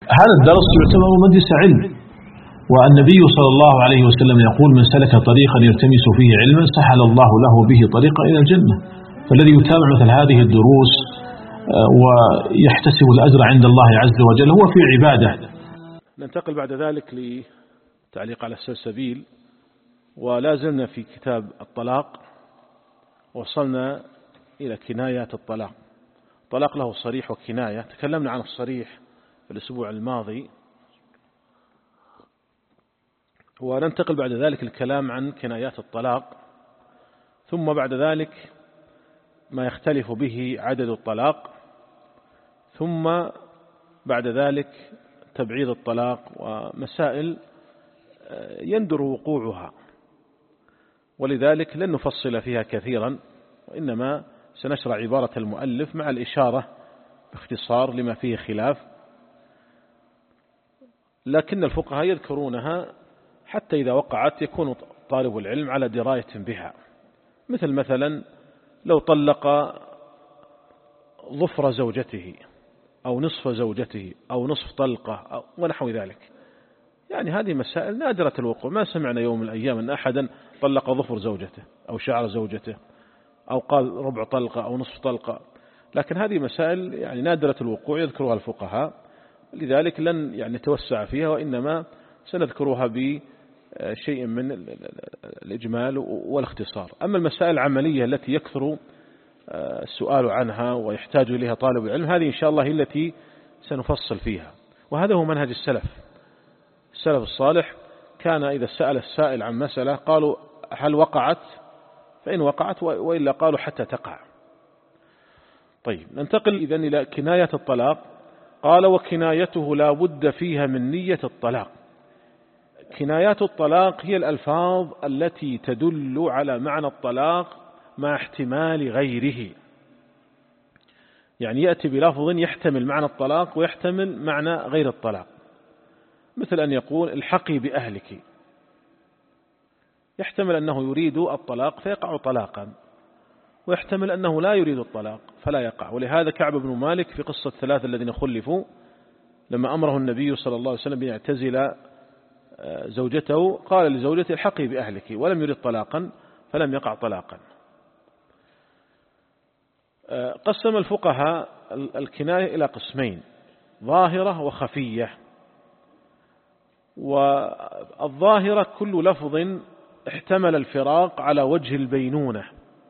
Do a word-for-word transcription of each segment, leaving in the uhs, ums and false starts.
هذا الدرس يعتبر مجلس علم، والنبي صلى الله عليه وسلم يقول: من سلك طريقا يلتمس فيه علما سهل الله له به طريقا إلى الجنة. فالذي يتابع مثل هذه الدروس ويحتسب الأجر عند الله عز وجل هو في عبادة. ننتقل بعد ذلك لتعليق على السلسبيل، ولا زلنا في كتاب الطلاق، وصلنا إلى كنايات الطلاق. الطلاق له صريح وكناية، تكلمنا عن الصريح في الأسبوع الماضي، وننتقل بعد ذلك الكلام عن كنايات الطلاق، ثم بعد ذلك ما يختلف به عدد الطلاق، ثم بعد ذلك تبعيض الطلاق ومسائل يندر وقوعها، ولذلك لن نفصل فيها كثيرا، وإنما سنشرع عبارة المؤلف مع الإشارة باختصار لما فيه خلاف، لكن الفقهاء يذكرونها حتى إذا وقعت يكون طالب العلم على دراية بها. مثل مثلا لو طلق ظفر زوجته أو نصف زوجته أو نصف طلقة أو ونحو ذلك، يعني هذه مسائل نادرة الوقوع. ما سمعنا يوم من الأيام أن أحدا طلق ظفر زوجته أو شعر زوجته أو قال ربع طلقة أو نصف طلقة، لكن هذه مسائل يعني نادرة الوقوع يذكرها الفقهاء، لذلك لن يعني نتوسع فيها، وإنما سنذكرها بشيء من الإجمال والاختصار. أما المسائل العملية التي يكثر السؤال عنها ويحتاج إليها طالب العلم، هذه إن شاء الله هي التي سنفصل فيها، وهذا هو منهج السلف. السلف الصالح كان إذا سأل السائل عن مسألة قالوا: هل وقعت؟ فإن وقعت، وإلا قالوا حتى تقع. طيب، ننتقل إذن إلى كناية الطلاق. قال: وكنايته لا بد فيها من نية الطلاق. كنايات الطلاق هي الألفاظ التي تدل على معنى الطلاق مع احتمال غيره، يعني يأتي بلفظ يحتمل معنى الطلاق ويحتمل معنى غير الطلاق، مثل أن يقول: الحقي بأهلك، يحتمل أنه يريد الطلاق فيقع طلاقا، ويحتمل أنه لا يريد الطلاق فلا يقع. ولهذا كعب بن مالك في قصة ثلاثة الذين خلفوا لما أمره النبي صلى الله عليه وسلم بيعتزل زوجته قال لزوجته: الحقي بأهلك، ولم يريد طلاقا فلم يقع طلاقا. قسم الفقهاء الكناية إلى قسمين: ظاهرة وخفية. والظاهرة كل لفظ احتمل الفراق على وجه البينونة،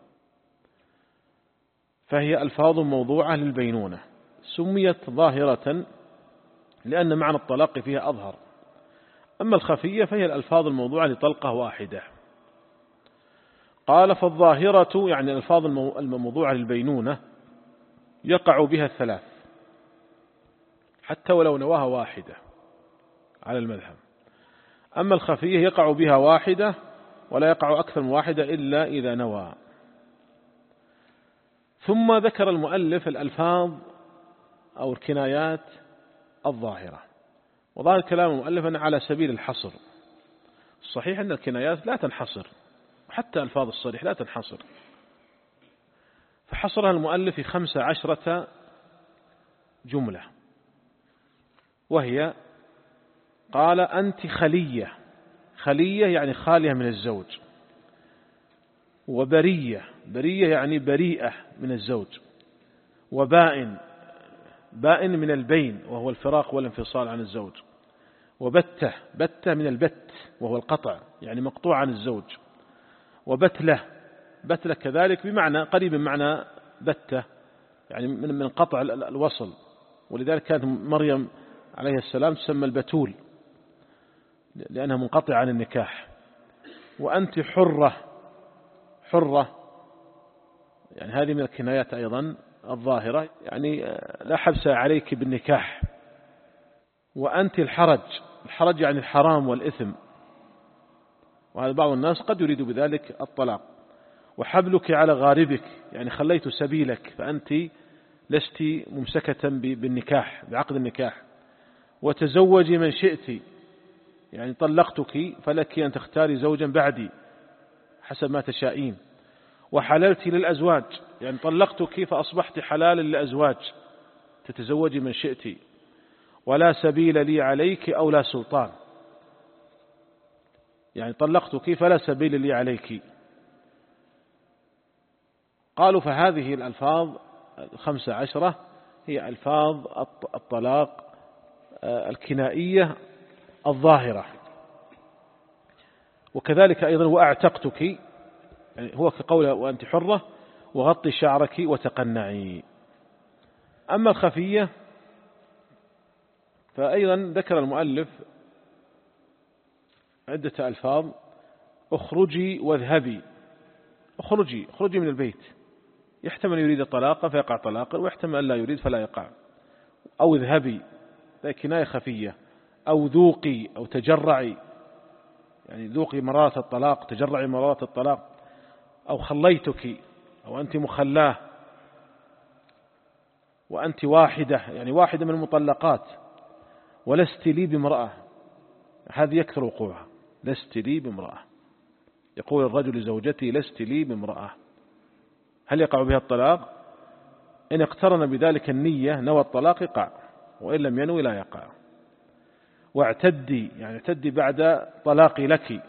فهي ألفاظ موضوعة للبينونة، سميت ظاهرة لأن معنى الطلاق فيها أظهر. أما الخفية فهي الألفاظ الموضوعة لطلقة واحدة. قال: فالظاهرة يعني الألفاظ الموضوعة للبينونة يقع بها الثلاث حتى ولو نواها واحدة على المذهب. أما الخفية يقع بها واحدة ولا يقع أكثر من واحدة إلا إذا نوى. ثم ذكر المؤلف الألفاظ أو الكنايات الظاهرة، وظاهر كلام المؤلف أن على سبيل الحصر. الصحيح أن الكنايات لا تنحصر، وحتى ألفاظ الصريح لا تنحصر، فحصرها المؤلف في خمس عشرة جملة، وهي: قال: أنت خلية، خلية يعني خالية من الزوج، وبرية، برية يعني بريئة من الزوج، وبائن، بائن من البين وهو الفراق والانفصال عن الزوج، وبتة، بتة من البت وهو القطع يعني مقطوع عن الزوج، وبتلة، بتلة كذلك بمعنى قريب من معنى بتة يعني من من قطع الوصل، ولذلك كانت مريم عليه السلام تسمى البتول لأنها منقطعة عن النكاح. وأنت حرة، حرة يعني هذه من الكنايات أيضا الظاهرة، يعني لا حبس عليك بالنكاح. وأنت الحرج، الحرج يعني الحرام والإثم، وهذا بعض الناس قد يريد بذلك الطلاق. وحبلك على غاربك يعني خليت سبيلك، فأنت لست ممسكة بالنكاح بعقد النكاح. وتزوجي من شئت يعني طلقتك فلك أن تختاري زوجا بعدي حسب ما تشائين. وحللت للأزواج يعني طلقتك فأصبحت حلالا للأزواج تتزوجي من شئت. ولا سبيل لي عليك أو لا سلطان، يعني طلقتك فلا سبيل لي عليك. قالوا فهذه الألفاظ الخمسة عشرة هي ألفاظ الطلاق الكنائية الظاهرة. وكذلك أيضا وأعتقتك، يعني هو كقول وأنت حرة وغطي شعرك وتقنعي. أما الخفية فأيضا ذكر المؤلف عدة ألفاظ: اخرجي واذهبي. اخرجي اخرجي من البيت، يحتمل يريد طلاقا فيقع طلاقا، ويحتمل أن لا يريد فلا يقع. أو اذهبي ذا كناية خفية. أو ذوقي أو تجرعي، يعني ذوقي مرارة الطلاق، تجرعي مرارة الطلاق. أو خليتك أو أنت مخلاه. وأنت واحدة، يعني واحدة من المطلقات. ولست لي بامرأة، هذه يكثر وقوعها، لست لي بامرأة. يقول الرجل لزوجته لست لي بامرأة، هل يقع بها الطلاق؟ إن اقترن بذلك النية نوى الطلاق يقع، وإن لم ينوي لا يقع. واعتدي، يعني اعتدي بعد طلاقي لك.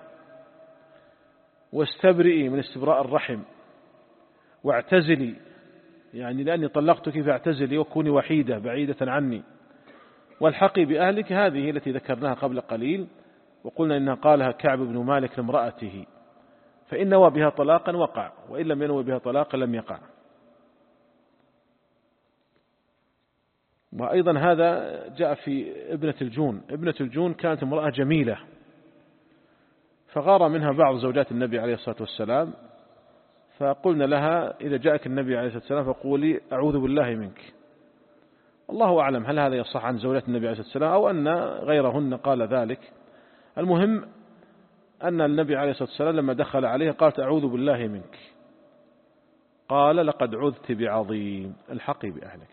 واستبرئي من استبراء الرحم. واعتزلي، يعني لأني طلقتك فاعتزلي وكوني وحيدة بعيدة عني. والحقي بأهلك، هذه التي ذكرناها قبل قليل وقلنا إنها قالها كعب بن مالك لامرأته، فإن نوى بها طلاقا وقع، وإن لم ينوي بها طلاقا لم يقع. وأيضا هذا جاء في ابنة الجون. ابنة الجون كانت امرأة جميلة، فغار منها بعض زوجات النبي عليه الصلاة والسلام، فقلنا لها إذا جاءك النبي عليه الصلاة والسلام فقولي أعوذ بالله منك. الله أعلم هل هذا يصح عن زوجات النبي عليه الصلاة والسلام أو أن غيرهن قال ذلك. المهم أن النبي عليه الصلاة والسلام لما دخل عليها قالت أعوذ بالله منك، قال لقد عذت بعظيم، الحقي بأهلك.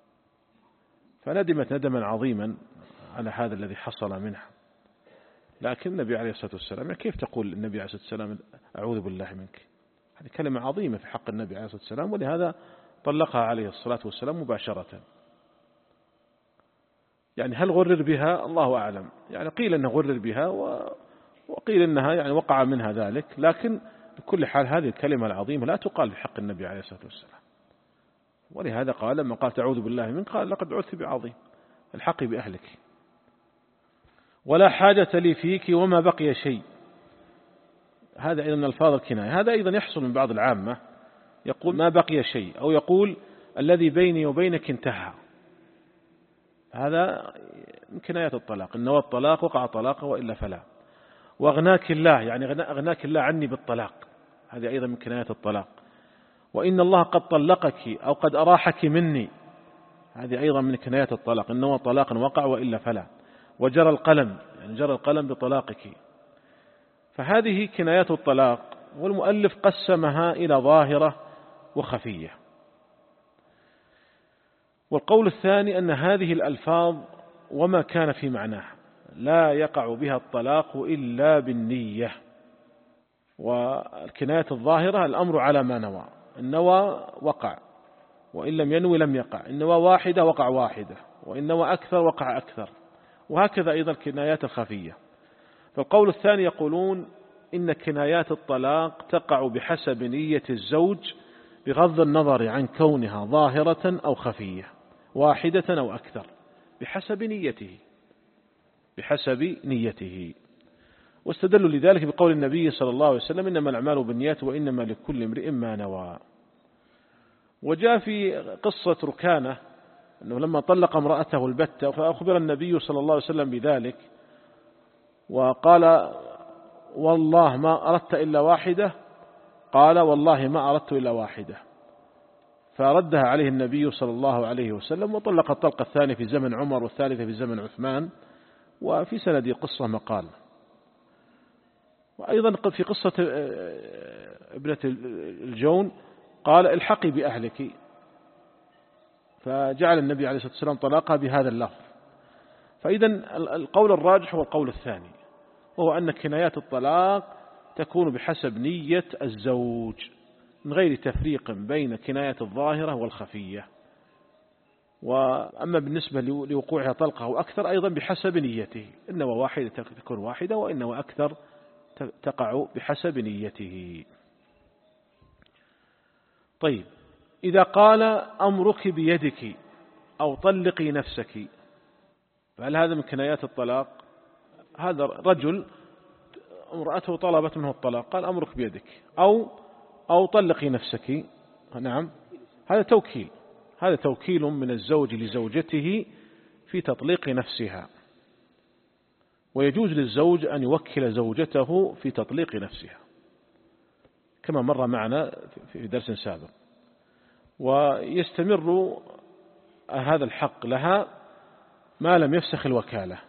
فندمت ندما عظيما على هذا الذي حصل منها. لكن النبي عليه الصلاة والسلام، كيف تقول النبي عليه الصلاة والسلام أعوذ بالله منك؟ هذه كلمة عظيمة في حق النبي عليه الصلاة والسلام، ولهذا طلقها عليه الصلاة والسلام مباشرة. يعني هل غرر بها؟ الله أعلم. يعني قيل أنه غرر بها وقيل أنها يعني وقع منها ذلك، لكن بكل حال هذه الكلمة العظيمة لا تقال في حق النبي عليه الصلاة والسلام. ولهذا قال لما قال أعوذ بالله منك قال لقد عذت بعظيم، الحقي بأهلك. ولا حاجة لي فيك وما بقي شيء، هذا أيضا من ألفاظ الكناية. هذا أيضا يحصل من بعض العامة، يقول ما بقي شيء، أو يقول الذي بيني وبينك انتهى. هذا من كنايات الطلاق، إن نوى الطلاق وقع طلاقه وإلا فلا. وأغناك الله، يعني أغناك الله عني بالطلاق، هذه أيضا من كنايات الطلاق. وإن الله قد طلقك أو قد أراحك مني، هذه أيضا من كنايات الطلاق، إن نوى طلاقا وقع وإلا فلا. وجرى القلم، يعني جرى القلم بطلاقك. فهذه كنايات الطلاق، والمؤلف قسمها إلى ظاهرة وخفية. والقول الثاني أن هذه الألفاظ وما كان في معناها لا يقع بها الطلاق إلا بالنية. والكناية الظاهرة الأمر على ما نوى، النوى وقع، وإن لم ينوي لم يقع. النوى واحدة وقع واحدة، وإن نوى أكثر وقع أكثر. وهكذا أيضا الكنايات الخفية. فالقول الثاني يقولون إن كنايات الطلاق تقع بحسب نية الزوج بغض النظر عن كونها ظاهرة أو خفية، واحدة أو أكثر، بحسب نيته بحسب نيته. واستدلوا لذلك بقول النبي صلى الله عليه وسلم إنما الأعمال بالنيات وإنما لكل امرئ ما نوى. وجاء في قصة ركانة أنه لما طلق امرأته البتة فأخبر النبي صلى الله عليه وسلم بذلك، وقال والله ما أردت إلا واحدة، قال والله ما أردت إلا واحدة، فردها عليه النبي صلى الله عليه وسلم، وطلق الطلقة الثانية في زمن عمر والثالثة في زمن عثمان. وفي سند قصة مقال. وأيضا في قصة ابنة الجون قال الحقي بأهلك، فجعل النبي عليه الصلاة والسلام طلاقها بهذا اللفظ. فإذا القول الراجح هو القول الثاني، وهو أن كنايات الطلاق تكون بحسب نية الزوج من غير تفريق بين كناية الظاهرة والخفية. وأما بالنسبة لوقوعها طلقة أو أكثر أيضا بحسب نيته، إن واحدة تكون واحدة وإن وأكثر تقع بحسب نيته. طيب، إذا قال أمرك بيدك أو طلقي نفسك، فهل هذا من كنايات الطلاق؟ هذا رجل امرأته طلبت منه الطلاق قال أمرك بيدك أو أو طلقي نفسك، نعم، هذا توكيل، هذا توكيل من الزوج لزوجته في تطليق نفسها، ويجوز للزوج أن يوكل زوجته في تطليق نفسها كما مر معنا في درس سابق، ويستمر هذا الحق لها ما لم يفسخ الوكالة.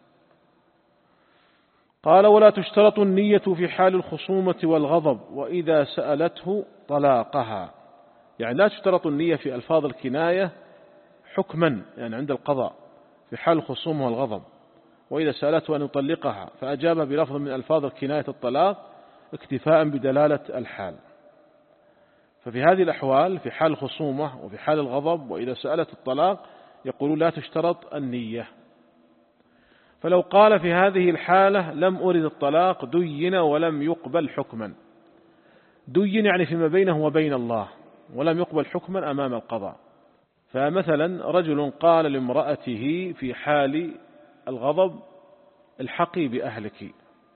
قال ولا تشترط النية في حال الخصومة والغضب وإذا سألته طلاقها، يعني لا تشترط النية في ألفاظ الكناية حكما، يعني عند القضاء في حال الخصومة والغضب، وإذا سألته أن يطلقها فأجاب بلفظ من ألفاظ الكناية الطلاق اكتفاء بدلالة الحال. ففي هذه الأحوال في حال الخصومة وفي حال الغضب وإذا سألت الطلاق يقول لا تشترط النية. فلو قال في هذه الحالة لم أرد الطلاق دين ولم يقبل حكما، دين يعني فيما بينه وبين الله، ولم يقبل حكما أمام القضاء. فمثلا رجل قال لامرأته في حال الغضب الحقي بأهلك،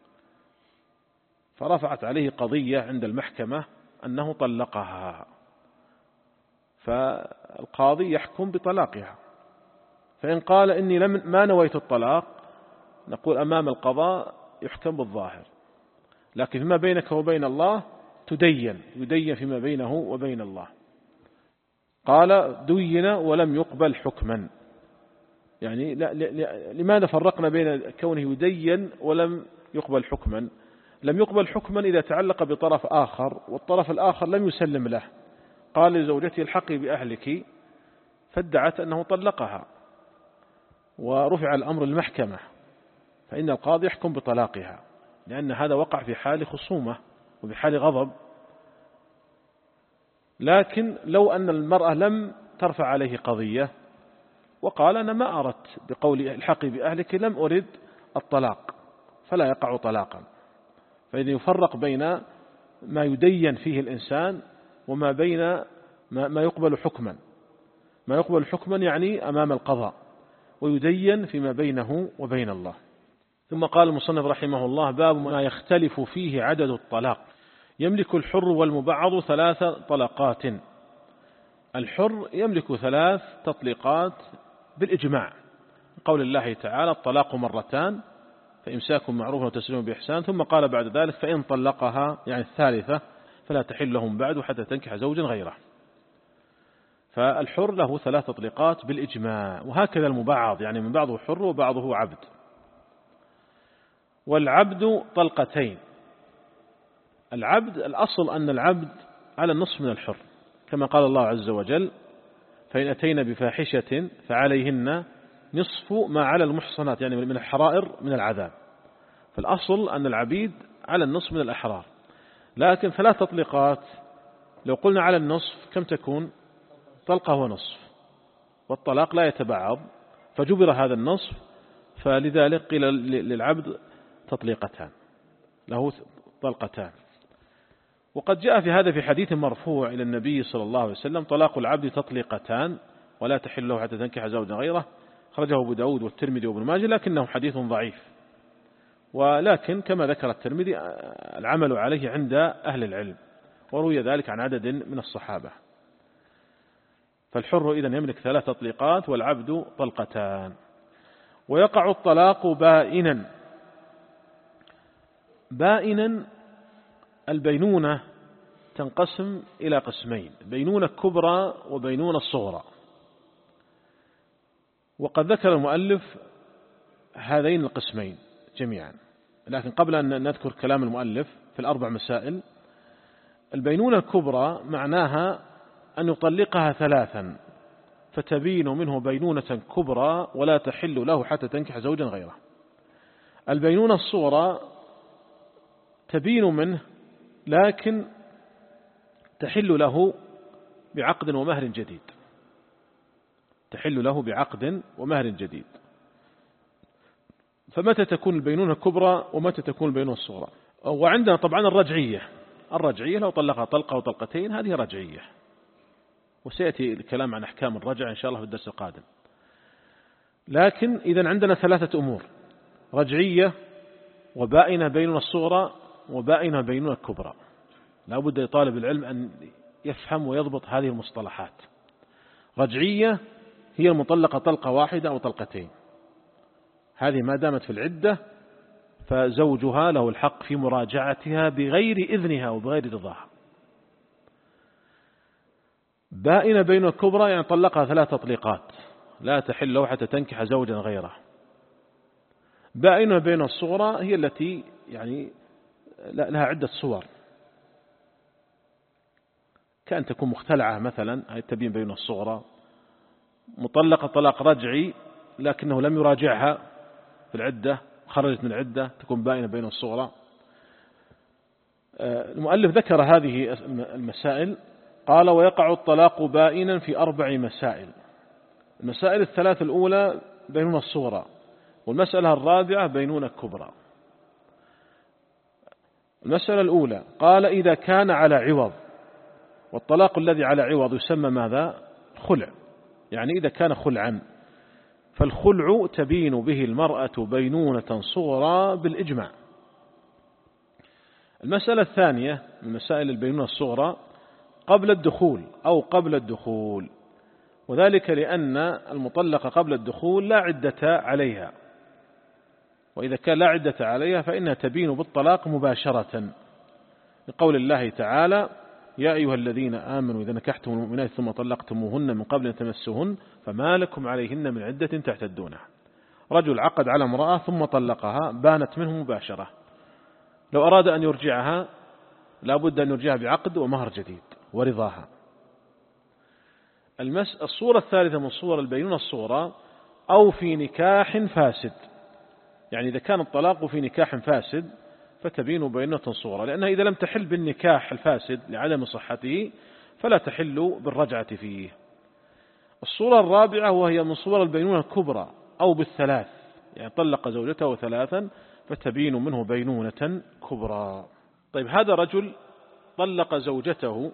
فرفعت عليه قضية عند المحكمة أنه طلقها، فالقاضي يحكم بطلاقها. فإن قال إني لم ما نويت الطلاق نقول أمام القضاء يحكم بالظاهر، لكن فيما بينك وبين الله تدين، يدين فيما بينه وبين الله. قال دين ولم يقبل حكما، يعني لا لماذا فرقنا بين كونه يدين ولم يقبل حكما؟ لم يقبل حكما إذا تعلق بطرف آخر والطرف الآخر لم يسلم له، قال لزوجته الحقي بأهلك فادعت أنه طلقها ورفع الأمر للمحكمة، فإن القاضي يحكم بطلاقها، لأن هذا وقع في حال خصومة وبحال غضب. لكن لو أن المرأة لم ترفع عليه قضية وقال أنا ما أردت بقول الحقي بأهلك لم أرد الطلاق، فلا يقع طلاقا. فإذا يفرق بين ما يدين فيه الإنسان وما بين ما يقبل حكما. ما يقبل حكما يعني أمام القضاء، ويدين فيما بينه وبين الله. ثم قال المصنف رحمه الله باب ما يختلف فيه عدد الطلاق. يملك الحر والمبعض ثلاث طلقات. الحر يملك ثلاث تطليقات بالإجماع، قول الله تعالى الطلاق مرتان فإمساك معروف وتسريح بإحسان، ثم قال بعد ذلك فإن طلقها يعني الثالثة فلا تحل لهم بعد حتى تنكح زوجا غيره. فالحر له ثلاث تطليقات بالإجماع، وهكذا المبعض يعني من بعضه حر وبعضه عبد. والعبد طلقتين. العبد الأصل أن العبد على النصف من الحر، كما قال الله عز وجل فإن أتينا بفاحشة فعليهن نصف ما على المحصنات، يعني من الحرائر من العذاب. فالأصل أن العبيد على النصف من الأحرار، لكن ثلاث تطليقات لو قلنا على النصف كم تكون؟ طلقة ونصف، والطلاق لا يتبعض، فجبر هذا النصف، فلذلك قيل للعبد تطليقتان، له طلقتان. وقد جاء في هذا في حديث مرفوع إلى النبي صلى الله عليه وسلم طلاق العبد تطليقتان ولا تحل له حتى تنكح زوجا غيره، خرجه أبو داود والترمذي وابن ماجه، لكنه حديث ضعيف. ولكن كما ذكر الترمذي العمل عليه عند أهل العلم، وروي ذلك عن عدد من الصحابة. فالحر إذن يملك ثلاث تطليقات والعبد طلقتان. ويقع الطلاق بائنا. بائنا البينونة تنقسم إلى قسمين، بينونة كبرى وبينونة صغرى، وقد ذكر المؤلف هذين القسمين جميعا. لكن قبل أن نذكر كلام المؤلف في الأربع مسائل، البينونة الكبرى معناها أن يطلقها ثلاثا فتبين منه بينونة كبرى ولا تحل له حتى تنكح زوجا غيره. البينونة الصغرى تبين منه لكن تحل له بعقد ومهر جديد. تحل له بعقد ومهر جديد. فمتى تكون البينونة الكبرى ومتى تكون البينونة الصغرى؟ وعندنا طبعا الرجعية. الرجعية لو طلقها طلقة أو طلقتين هذه رجعية، وسيأتي الكلام عن أحكام الرجع إن شاء الله في الدرس القادم. لكن إذن عندنا ثلاثة أمور: رجعية، وبائنة بينونة الصغرى، وبائنة بينونة الكبرى. لا بد لطالب العلم أن يفهم ويضبط هذه المصطلحات. رجعية هي المطلقة طلقة واحدة أو طلقتين، هذه ما دامت في العدة فزوجها له الحق في مراجعتها بغير إذنها وبغير رضاها. بائنة بينونة الكبرى يعني طلقها ثلاث تطليقات لا تحل له حتى تنكح زوجا غيره. بائنة بينونة الصغرى هي التي يعني لها عدة صور، كأن تكون مختلعة مثلا، هي تبين بينونة الصغرى. مطلقة طلاق رجعي لكنه لم يراجعها في العدة، خرجت من العدة، تكون بائنة بينونة الصغرى. المؤلف ذكر هذه المسائل، قال: ويقع الطلاق بائنا في أربع مسائل. المسائل الثلاث الأولى بينونة الصغرى، والمسألة الرابعة بينونة كبرى. المسألة الأولى قال: إذا كان على عوض، والطلاق الذي على عوض يسمى ماذا؟ خلع. يعني إذا كان خلعا فالخلع تبين به المرأة بينونة صغرى بالإجماع. المسألة الثانية من مسائل البينونة الصغرى قبل الدخول أو قبل الدخول، وذلك لأن المطلقة قبل الدخول لا عدة عليها، وإذا كان لا عدة عليها فإنها تبين بالطلاق مباشرة، لقول الله تعالى: يا أيها الذين آمنوا إذا نكحتم المؤمنات ثم طلقتموهن من قبل أن تمسوهن فما لكم عليهن من عدة تعتدونها. رجل عقد على امرأة ثم طلقها، بانت منه مباشرة، لو أراد أن يرجعها لا بد أن يرجعها بعقد ومهر جديد ورضاها. الصورة الثالثة من صور البينونة الصغرى أو في نكاح فاسد، يعني إذا كان الطلاق في نكاح فاسد فتبين بينونة صغرى، لأنها إذا لم تحل بالنكاح الفاسد لعدم صحته فلا تحل بالرجعة فيه. الصورة الرابعة وهي من صور البينونة الكبرى أو بالثلاث، يعني طلق زوجته ثلاثا فتبين منه بينونة كبرى. طيب، هذا رجل طلق زوجته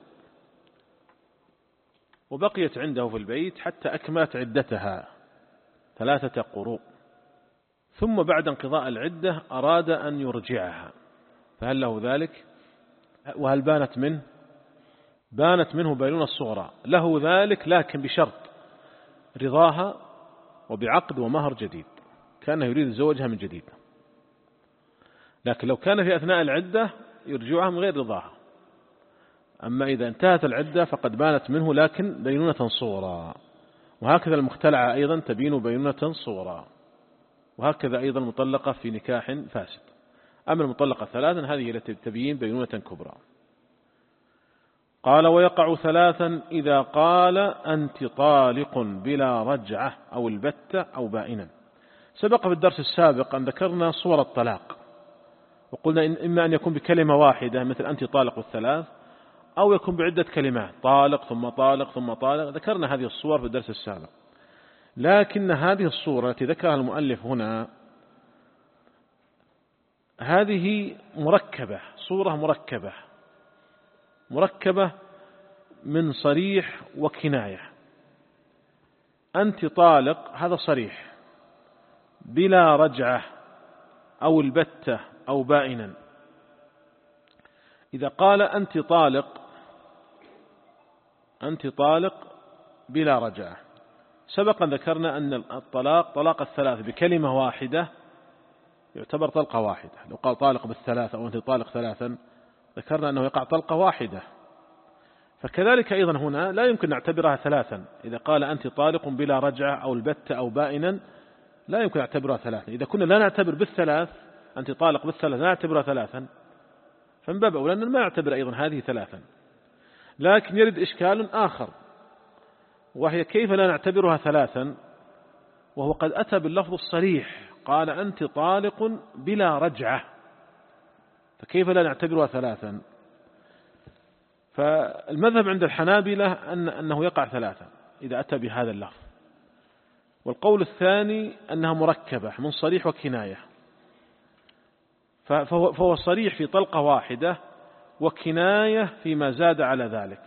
وبقيت عنده في البيت حتى أكملت عدتها ثلاثة قروء، ثم بعد انقضاء العدة أراد أن يرجعها، فهل له ذلك؟ وهل بانت منه؟ بانت منه بينونة الصغرى، له ذلك لكن بشرط رضاها وبعقد ومهر جديد، كان يريد زوجها من جديد. لكن لو كان في أثناء العدة يرجعها من غير رضاها. أما إذا انتهت العدة فقد بانت منه لكن بينونة صغرى. وهكذا المختلعة أيضا تبين بينونة صغرى، وهكذا أيضا المطلقة في نكاح فاسد. أما المطلقة ثلاثا هذه التي تبين بينونة كبرى. قال: ويقع ثلاثا إذا قال أنت طالق بلا رجعة أو البتة أو بائنا. سبق في الدرس السابق أن ذكرنا صور الطلاق، وقلنا إما أن يكون بكلمة واحدة مثل أنت طالق والثلاث، أو يكون بعدة كلمات، طالق ثم طالق ثم طالق. ذكرنا هذه الصور في الدرس السابق، لكن هذه الصورة التي ذكرها المؤلف هنا هذه مركبة، صورة مركبة مركبة من صريح وكناية. أنت طالق هذا صريح بلا رجعة أو البتة أو بائنا. إذا قال أنت طالق أنت طالق بلا رجعة، سبقا ذكرنا أن الطلاق طلاق الثلاث بكلمة واحدة يعتبر طلقة واحدة. لو قال طالق بالثلاثة أو أنت طالق ثلاثا ذكرنا أنه يقع طلقة واحدة. فكذلك أيضا هنا لا يمكن نعتبرها ثلاثا. إذا قال أنت طالق بلا رجعة أو البتة أو بائنا لا يمكن نعتبرها ثلاثا. إذا كنا لا نعتبر بالثلاث أنت طالق بالثلاث لا نعتبرها ثلاثا، فمن باب أولى أن ما نعتبر أيضا هذه ثلاثا. لكن يرد إشكال آخر، وهي كيف لا نعتبرها ثلاثا وهو قد أتى باللفظ الصريح، قال أنت طالق بلا رجعة، فكيف لا نعتبرها ثلاثا؟ فالمذهب عند الحنابلة أن أنه يقع ثلاثا إذا أتى بهذا اللفظ، والقول الثاني أنها مركبة من صريح وكناية، فهو, فهو صريح في طلقة واحدة وكناية فيما زاد على ذلك.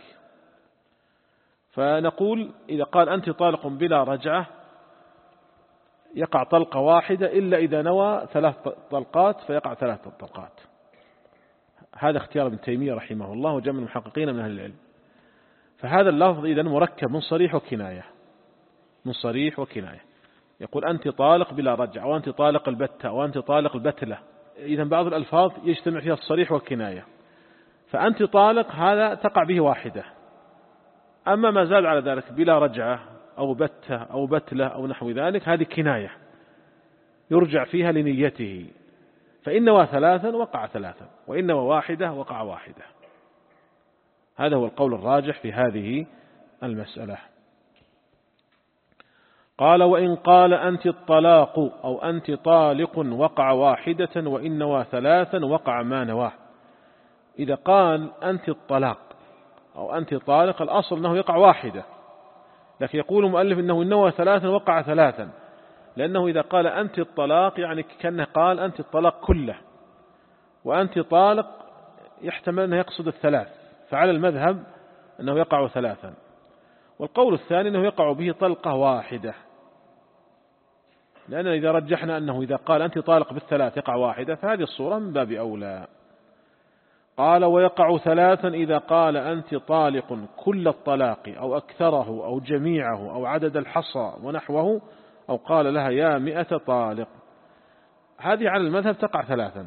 فنقول إذا قال أنت طالق بلا رجعة يقع طلقة واحدة، إلا إذا نوى ثلاث طلقات فيقع ثلاث طلقات. هذا اختيار ابن تيمية رحمه الله وجمع المحققين من أهل العلم. فهذا اللفظ إذن مركب من صريح وكناية، من صريح وكناية. يقول أنت طالق بلا رجعة، وأنت طالق البتة، وأنت طالق البتلة. إذن بعض الألفاظ يجتمع فيها الصريح والكناية، فأنت طالق هذا تقع به واحدة. أما ما زاد على ذلك بلا رجعة أو بتة أو بتلة أو نحو ذلك هذه كناية يرجع فيها لنيته، فإن نوى ثلاثا وقع ثلاثا، وإن نوى واحدة وقع واحدة. هذا هو القول الراجح في هذه المسألة. قال وإن قال أنت الطلاق أو أنت طالق وقع واحدة، وإن نوى ثلاثا وقع ما نواه. إذا قال أنت الطلاق أو أنت طالق الأصل أنه يقع واحدة، لكن يقول المؤلف إنه نوى ثلاثا وقع ثلاثا، لأنه إذا قال أنت الطلاق يعني كأنه قال أنت الطلاق كله، وأنت طالق يحتمل أنه يقصد الثلاث، فعلى المذهب أنه يقع ثلاثا. والقول الثاني أنه يقع به طلقة واحدة، لأننا إذا رجحنا أنه إذا قال أنت طالق بالثلاث يقع واحدة فهذه الصورة من باب أولى. قال ويقع ثلاثا إذا قال أنت طالق كل الطلاق أو أكثره أو جميعه أو عدد الحصى ونحوه، أو قال لها يا مئة طالق. هذه على المذهب تقع ثلاثا،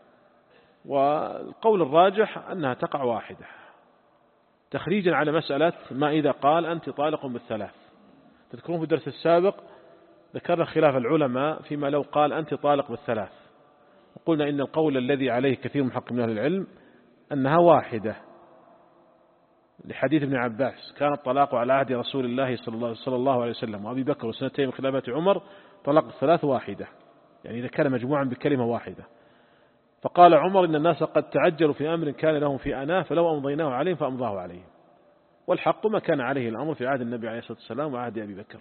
والقول الراجح أنها تقع واحدة، تخريجا على مسألة ما إذا قال أنت طالق بالثلاث. تذكرون في الدرس السابق ذكرنا خلاف العلماء فيما لو قال أنت طالق بالثلاث، وقلنا إن القول الذي عليه كثير محقق من أهل العلم أنها واحدة، لحديث ابن عباس كان الطلاق على عهد رسول الله صلى الله عليه وسلم وأبي بكر وسنتين من خلافة عمر طلاق الثلاث واحدة، يعني إذا كان مجموعا بكلمة واحدة. فقال عمر إن الناس قد تعجلوا في أمر كان لهم في أناه فلو أمضيناه عليهم فأمضاه عليهم، والحق ما كان عليه الأمر في عهد النبي عليه الصلاة والسلام وعهد أبي بكر.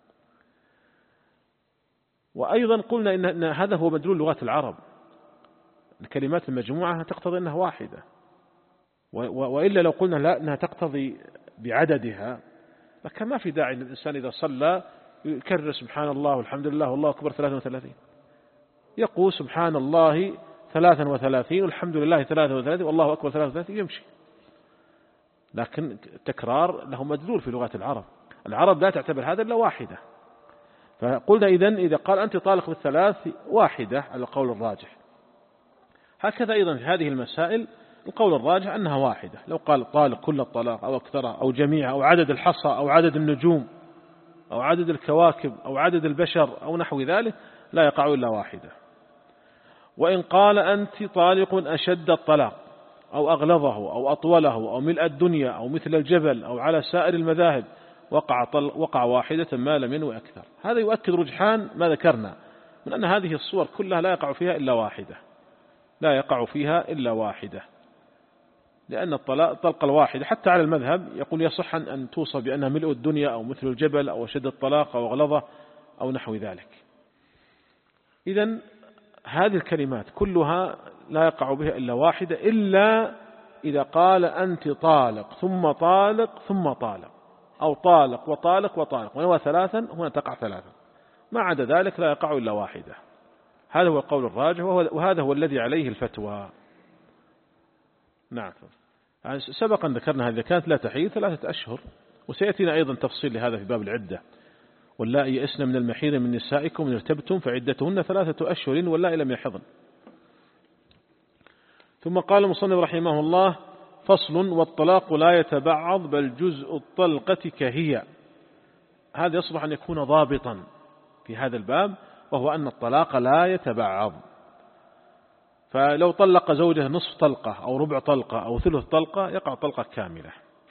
وأيضا قلنا إن هذا هو مدلول لغات العرب، الكلمات المجموعة تقتضي أنها واحدة، وإلا لو قلنا لا أنها تقتضي بعددها لكن ما في داعي أن الإنسان إذا صلى يكرر سبحان الله والحمد لله والله أكبر ثلاثة وثلاثين، يقول سبحان الله ثلاثة وثلاثين والحمد لله ثلاثة وثلاثين والله أكبر ثلاثة وثلاثين يمشي. لكن التكرار له مدلول في لغات العرب، العرب لا تعتبر هذا إلا واحدة. فقلنا إذن إذا قال أنت طالق بالثلاث واحدة على القول الراجح. هكذا أيضا في هذه المسائل القول الراجح أنها واحدة، لو قال طالق كل الطلاق أو أكثرها أو جميعها أو عدد الحصى أو عدد النجوم أو عدد الكواكب أو عدد البشر أو نحو ذلك لا يقع إلا واحدة. وإن قال أنت طالق أشد الطلاق أو أغلظه أو أطوله أو ملء الدنيا أو مثل الجبل أو على سائر المذاهب وقع, وقع واحدة ما لم ينوي أكثر. هذا يؤكد رجحان ما ذكرنا من أن هذه الصور كلها لا يقع فيها إلا واحدة، لا يقع فيها إلا واحدة، لأن الطلقة الواحدة حتى على المذهب يقول يصح أن توصف بأنها ملء الدنيا أو مثل الجبل أو شد الطلاق أو أغلظه أو نحو ذلك. إذن هذه الكلمات كلها لا يقع بها إلا واحدة، إلا إذا قال أنت طالق ثم طالق ثم طالق، أو طالق وطالق وطالق ونوى ثلاثا، هنا تقع ثلاثا. ما عدا ذلك لا يقع إلا واحدة. هذا هو القول الراجح، وهذا هو الذي عليه الفتوى. نعم. سبقا ذكرنا هذه كانت لا تحيض ثلاثة أشهر، وسيأتينا أيضا تفصيل لهذا في باب العدة. واللائي يئسن من المحيض من نسائكم إن ارتبتم فعدتهن ثلاثة أشهر واللائي لم يحضن. ثم قال المصنف رحمه الله: فصل: والطلاق لا يتبعض بل جزء الطلقة كهي. هذا يصبح أن يكون ضابطا في هذا الباب، وهو أن الطلاق لا يتبعض. فلو طلق زوجه نصف طلقة أو ربع طلقة أو ثلث طلقة يقع طلقة كاملة،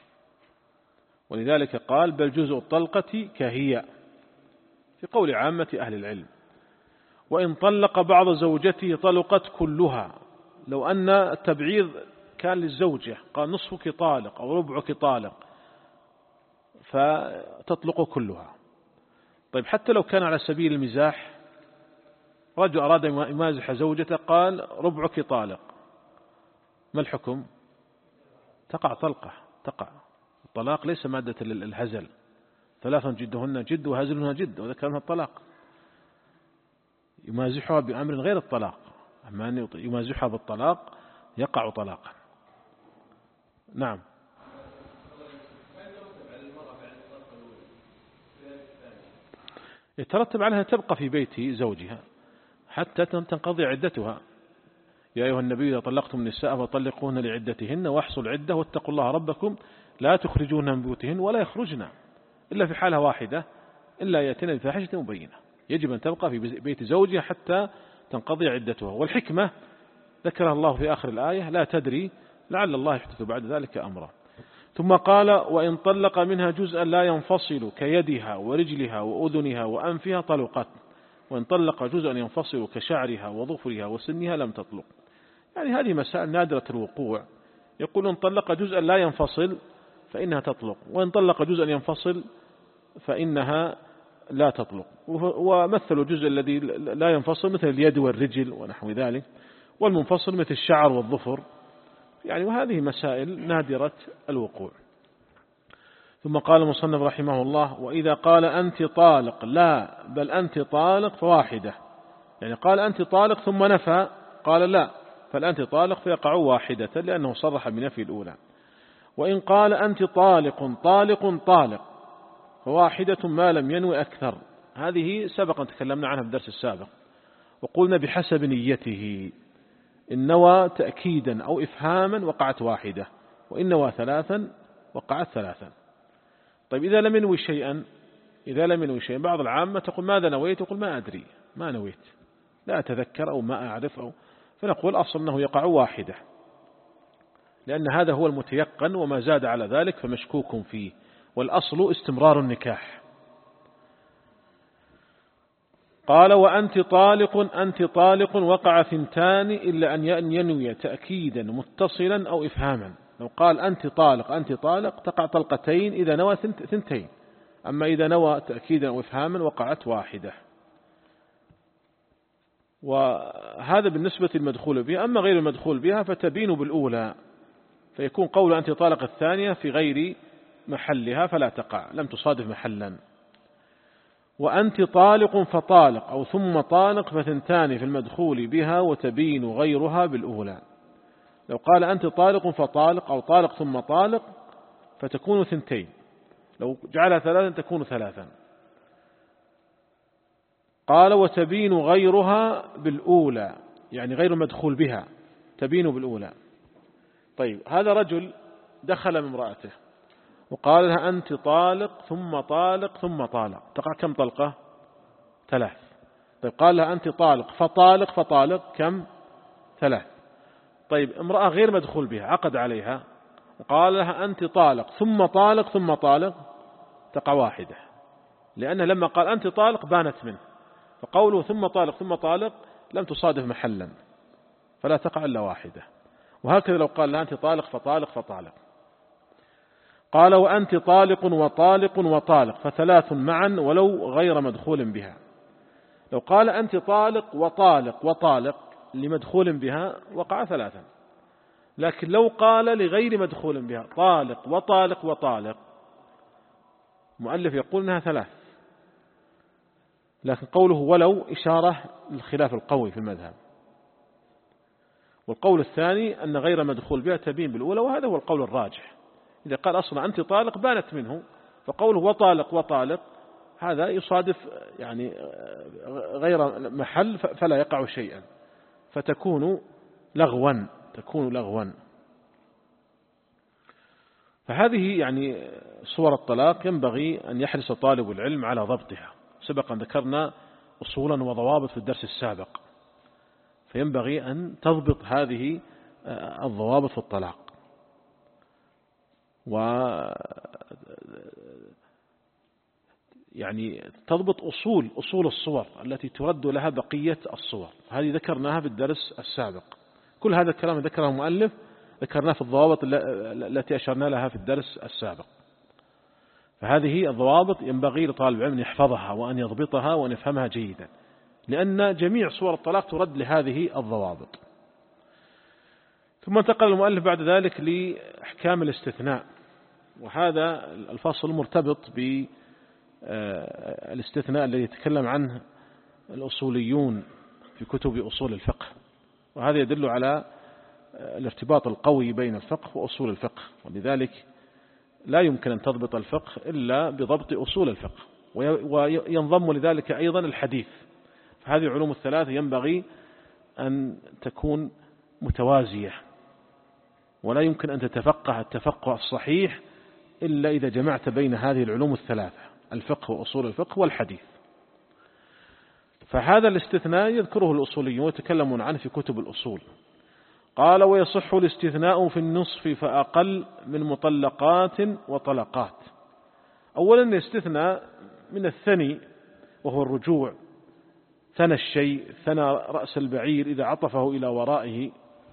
ولذلك قال بل جزء الطلقة كهي في قول عامة أهل العلم. وإن طلق بعض زوجته طلقت كلها، لو أن التبعيض كان للزوجة قال نصفك طالق أو ربعك طالق فتطلق كلها. طيب حتى لو كان على سبيل المزاح، رجل أراد أن يمازح زوجته قال ربعك طالق، ما الحكم؟ تقع طلقة، تقع. الطلاق ليس مادة الهزل، ثلاثا جدهن جد وهزلهن جد، وذكر منها الطلاق. يمازحها بأمر غير الطلاق، أما أن يمازحها بالطلاق يقع طلاقا. نعم. يترتب عليها تبقى في بيت زوجها حتى تنقضي عدتها. يا أيها النبي إذا طلقتم النساء فطلقوهن لعدتهن واحصوا العدة واتقوا الله ربكم لا تخرجون من بيوتهن ولا يخرجن إلا في حالة واحدة إلا يأتين بفاحشة مبينة. يجب أن تبقى في بيت زوجها حتى تنقضي عدتها. والحكمة ذكرها الله في آخر الآية لا تدري لعل الله يحدث بعد ذلك أمرا. ثم قال وإن طلق منها جزءا لا ينفصل كيدها ورجلها وأذنها وأنفها طلقت، وإن طلق جزءا ينفصل كشعرها وظفرها وسنها لم تطلق. يعني هذه مسائل نادرة الوقوع. يقول إن طلق جزءا لا ينفصل فإنها تطلق، وإن طلق جزءا ينفصل فإنها لا تطلق. ومثل الجزء الذي لا ينفصل مثل اليد والرجل ونحو ذلك، والمنفصل مثل الشعر والظفر. يعني وهذه مسائل نادرة الوقوع. ثم قال المصنف رحمه الله وإذا قال أنت طالق لا بل أنت طالق فواحدة، يعني قال أنت طالق ثم نفى قال لا فالأنت طالق فيقع واحدة لأنه صرح بنفي الأولى. وإن قال أنت طالق طالق طالق فواحدة ما لم ينوي أكثر. هذه سبقا تكلمنا عنها في الدرس السابق وقلنا بحسب نيته، إن نوى تأكيدا أو إفهاما وقعت واحدة، وإن نوى ثلاثا وقعت ثلاثا. طيب إذا لم ينوي شيئا، إذا لم ينوي شيئا بعض العامة تقول ماذا نويت؟ يقول ما أدري، ما نويت، لا أتذكر أو ما أعرف أو، فنقول أصل أنه يقع واحدة، لأن هذا هو المتيقن وما زاد على ذلك فمشكوك فيه، والأصل استمرار النكاح. قال وأنت طالق أنت طالق وقع ثنتان إلا أن ينوي تأكيدا متصلا أو إفهاما. لو قال أنت طالق أنت طالق تقع طلقتين إذا نوى ثنتين، أما إذا نوى تأكيدا أو إفهاما وقعت واحدة. وهذا بالنسبة للمدخول بها. أما غير المدخول بها فتبين بالأولى، فيكون قول أنت طالق الثانية في غير محلها فلا تقع، لم تصادف محلا. وأنت طالق فطالق أو ثم طالق فثنتان في المدخول بها وتبين غيرها بالأولى. لو قال أنت طالق فطالق أو طالق ثم طالق فتكون ثنتين، لو جعلها ثلاثا تكون ثلاثا. قال وتبين غيرها بالأولى، يعني غير المدخول بها تبين بالأولى. طيب هذا رجل دخل من امرأته وقال لها أنت طالق ثم طالق ثم طالق، تقع كم طلقة؟ ثلاث. طيب قال لها أنت طالق فطالق فطالق كم؟ ثلاث. طيب امرأة غير مدخول بها عقد عليها وقال لها أنت طالق ثم طالق ثم طالق، تقع واحدة، لأن لما قال أنت طالق بانت منه، فقوله ثم طالق ثم طالق لم تصادف محلا فلا تقع إلا واحدة. وهكذا لو قال لها أنت طالق فطالق فطالق. قال وأنت طالق وطالق وطالق فثلاث معا ولو غير مدخول بها. لو قال أنت طالق وطالق وطالق لمدخول بها وقع ثلاثا، لكن لو قال لغير مدخول بها طالق وطالق وطالق، مؤلف يقول أنها ثلاث، لكن قوله ولو إشارة للخلاف القوي في المذهب. والقول الثاني أن غير مدخول بها تبين بالأولى، وهذا هو القول الراجح. إذا قال أصلا أنت طالق بانت منه، فقوله وطالق وطالق هذا يصادف يعني غير محل فلا يقع شيئا، فتكون لغوا تكون لغوا. فهذه يعني صور الطلاق ينبغي أن يحرص طالب العلم على ضبطها. سبقا ذكرنا أصولا وضوابط في الدرس السابق، فينبغي أن تضبط هذه الضوابط في الطلاق، و يعني تضبط أصول أصول الصور التي ترد لها بقية الصور. هذه ذكرناها في الدرس السابق. كل هذا الكلام ذكره المؤلف ذكرناه في الضوابط التي أشرنا لها في الدرس السابق. فهذه الضوابط ينبغي لطالب العلم أن يحفظها وأن يضبطها وأن يفهمها جيدا، لأن جميع صور الطلاق ترد لهذه الضوابط. ثم انتقل المؤلف بعد ذلك لأحكام الاستثناء، وهذا الفصل مرتبط بالاستثناء الذي يتكلم عنه الأصوليون في كتب أصول الفقه، وهذا يدل على الارتباط القوي بين الفقه وأصول الفقه، ولذلك لا يمكن أن تضبط الفقه إلا بضبط أصول الفقه، وينضم لذلك أيضا الحديث. فهذه العلوم الثلاثة ينبغي أن تكون متوازية، ولا يمكن أن تتفقه التفقه الصحيح إلا إذا جمعت بين هذه العلوم الثلاثة، الفقه وأصول الفقه والحديث. فهذا الاستثناء يذكره الأصوليون ويتكلمون عنه في كتب الأصول. قال: ويصح الاستثناء في النصف فأقل من مطلقات وطلقات. أولا الاستثناء من الثني، وهو الرجوع، ثنى الشيء، ثنى رأس البعير إذا عطفه إلى ورائه،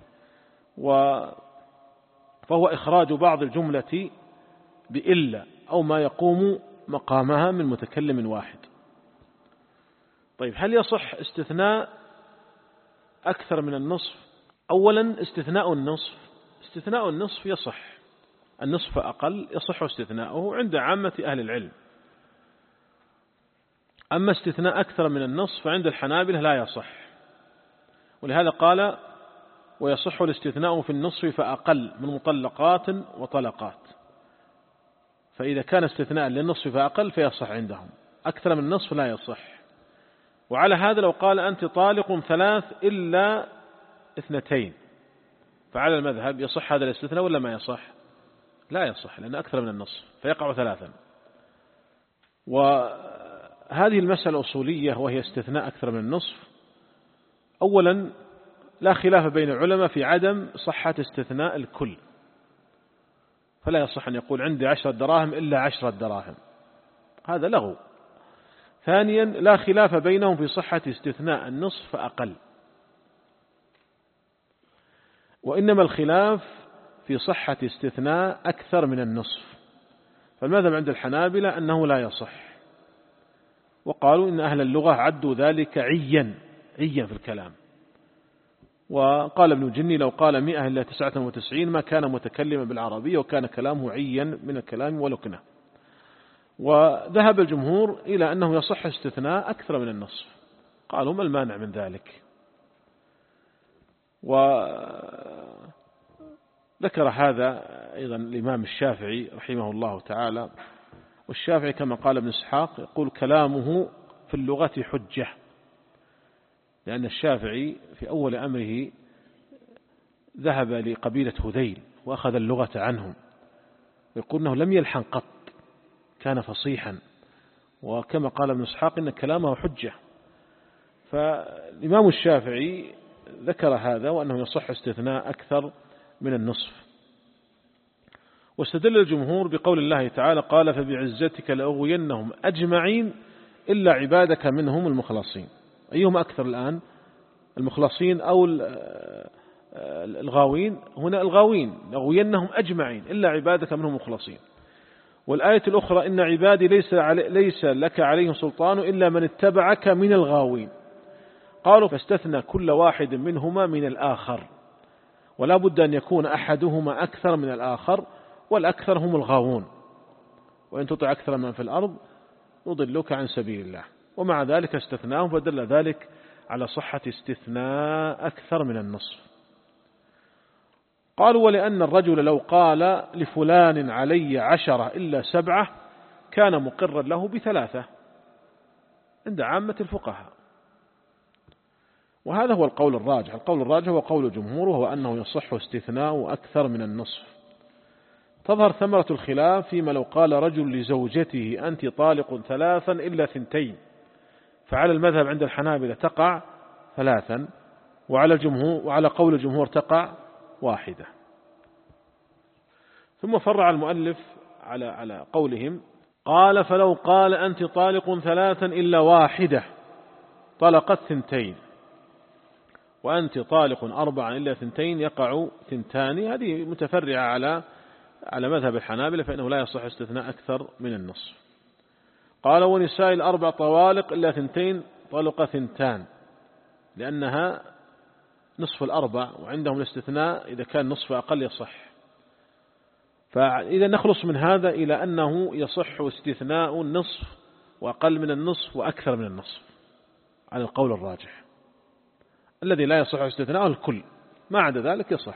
فهو إخراج بعض الجملة بإلا أو ما يقوم مقامها من متكلم واحد. طيب، هل يصح استثناء أكثر من النصف؟ أولا استثناء النصف، استثناء النصف يصح، النصف أقل يصح استثناؤه عند عامة أهل العلم. أما استثناء أكثر من النصف فعند الحنابلة لا يصح، ولهذا قال: ويصح الاستثناء في النصف فأقل من مطلقات وطلقات. فإذا كان استثناء للنصف فأقل فيصح عندهم، أكثر من النصف لا يصح. وعلى هذا لو قال: أنت طالق ثلاث إلا اثنتين، فعلى المذهب يصح هذا الاستثناء ولا ما يصح؟ لا يصح، لأن أكثر من النصف فيقع ثلاثا. وهذه المسألة أصولية وهي استثناء أكثر من النصف. أولا لا خلاف بين العلماء في عدم صحة استثناء الكل، فلا يصح أن يقول عندي عشرة دراهم إلا عشرة دراهم، هذا لغو. ثانيا لا خلاف بينهم في صحة استثناء النصف فأقل، وإنما الخلاف في صحة استثناء أكثر من النصف. فالمذهب عند الحنابلة أنه لا يصح، وقالوا إن أهل اللغة عدوا ذلك عيا عيا في الكلام. وقال ابن الجني: لو قال مئة إلا تسعة وتسعين ما كان متكلما بالعربية، وكان كلامه عيا من الكلام ولكنه. وذهب الجمهور إلى أنه يصح استثناء أكثر من النصف، قالوا ما المانع من ذلك. وذكر هذا أيضا الإمام الشافعي رحمه الله تعالى، والشافعي كما قال ابن إسحاق يقول: كلامه في اللغة حجة، لأن الشافعي في أول أمره ذهب لقبيلة هذيل وأخذ اللغة عنهم، يقول أنه لم يلحن قط، كان فصيحا، وكما قال ابن إسحاق إن كلامه حجة. فالإمام الشافعي ذكر هذا وأنه يصح استثناء أكثر من النصف. واستدل الجمهور بقول الله تعالى: قال فبعزتك لأغوينهم أجمعين إلا عبادك منهم المخلصين. أيهم أكثر الآن، المخلصين أو الغاوين؟ هنا الغاوين، لأغوينهم أجمعين إلا عبادك منهم المخلصين. والآية الأخرى: إن عبادي ليس, ليس لك عليهم سلطان إلا من اتبعك من الغاوين. قالوا فاستثنى كل واحد منهما من الآخر، ولا بد أن يكون أحدهما أكثر من الآخر، والأكثر هم الغاوون، وإن تطع أكثر من في الأرض يضلوك عن سبيل الله. ومع ذلك استثناهم، فدل ذلك على صحة استثناء أكثر من النصف. قالوا: ولأن الرجل لو قال لفلان علي عشرة إلا سبعة كان مقرا له بثلاثة عند عامة الفقهاء، وهذا هو القول الراجح. القول الراجح هو قول الجمهور، وهو أنه يصح استثناء أكثر من النصف. تظهر ثمرة الخلاف فيما لو قال رجل لزوجته أنت طالق ثلاثا إلا ثنتين، فعلى المذهب عند الحنابلة تقع ثلاثا، وعلى الجمهور وعلى قول الجمهور تقع واحدة. ثم فرع المؤلف على على قولهم، قال فلو قال أنت طالق ثلاثا إلا واحدة طلقت ثنتين، وأنت طالق أربعا إلا ثنتين يقع ثنتان. هذه متفرعة على على مذهب الحنابلة فإنه لا يصح استثناء أكثر من النصف. قال ونساء الأربع طوالق إلا ثنتين طلق ثنتان، لأنها نصف الأربع، وعندهم الاستثناء إذا كان نصف أقل يصح. فإذا نخلص من هذا إلى أنه يصح استثناء النصف وأقل من النصف وأكثر من النصف على القول الراجح. الذي لا يصح استثناءه الكل، ما عدا ذلك يصح.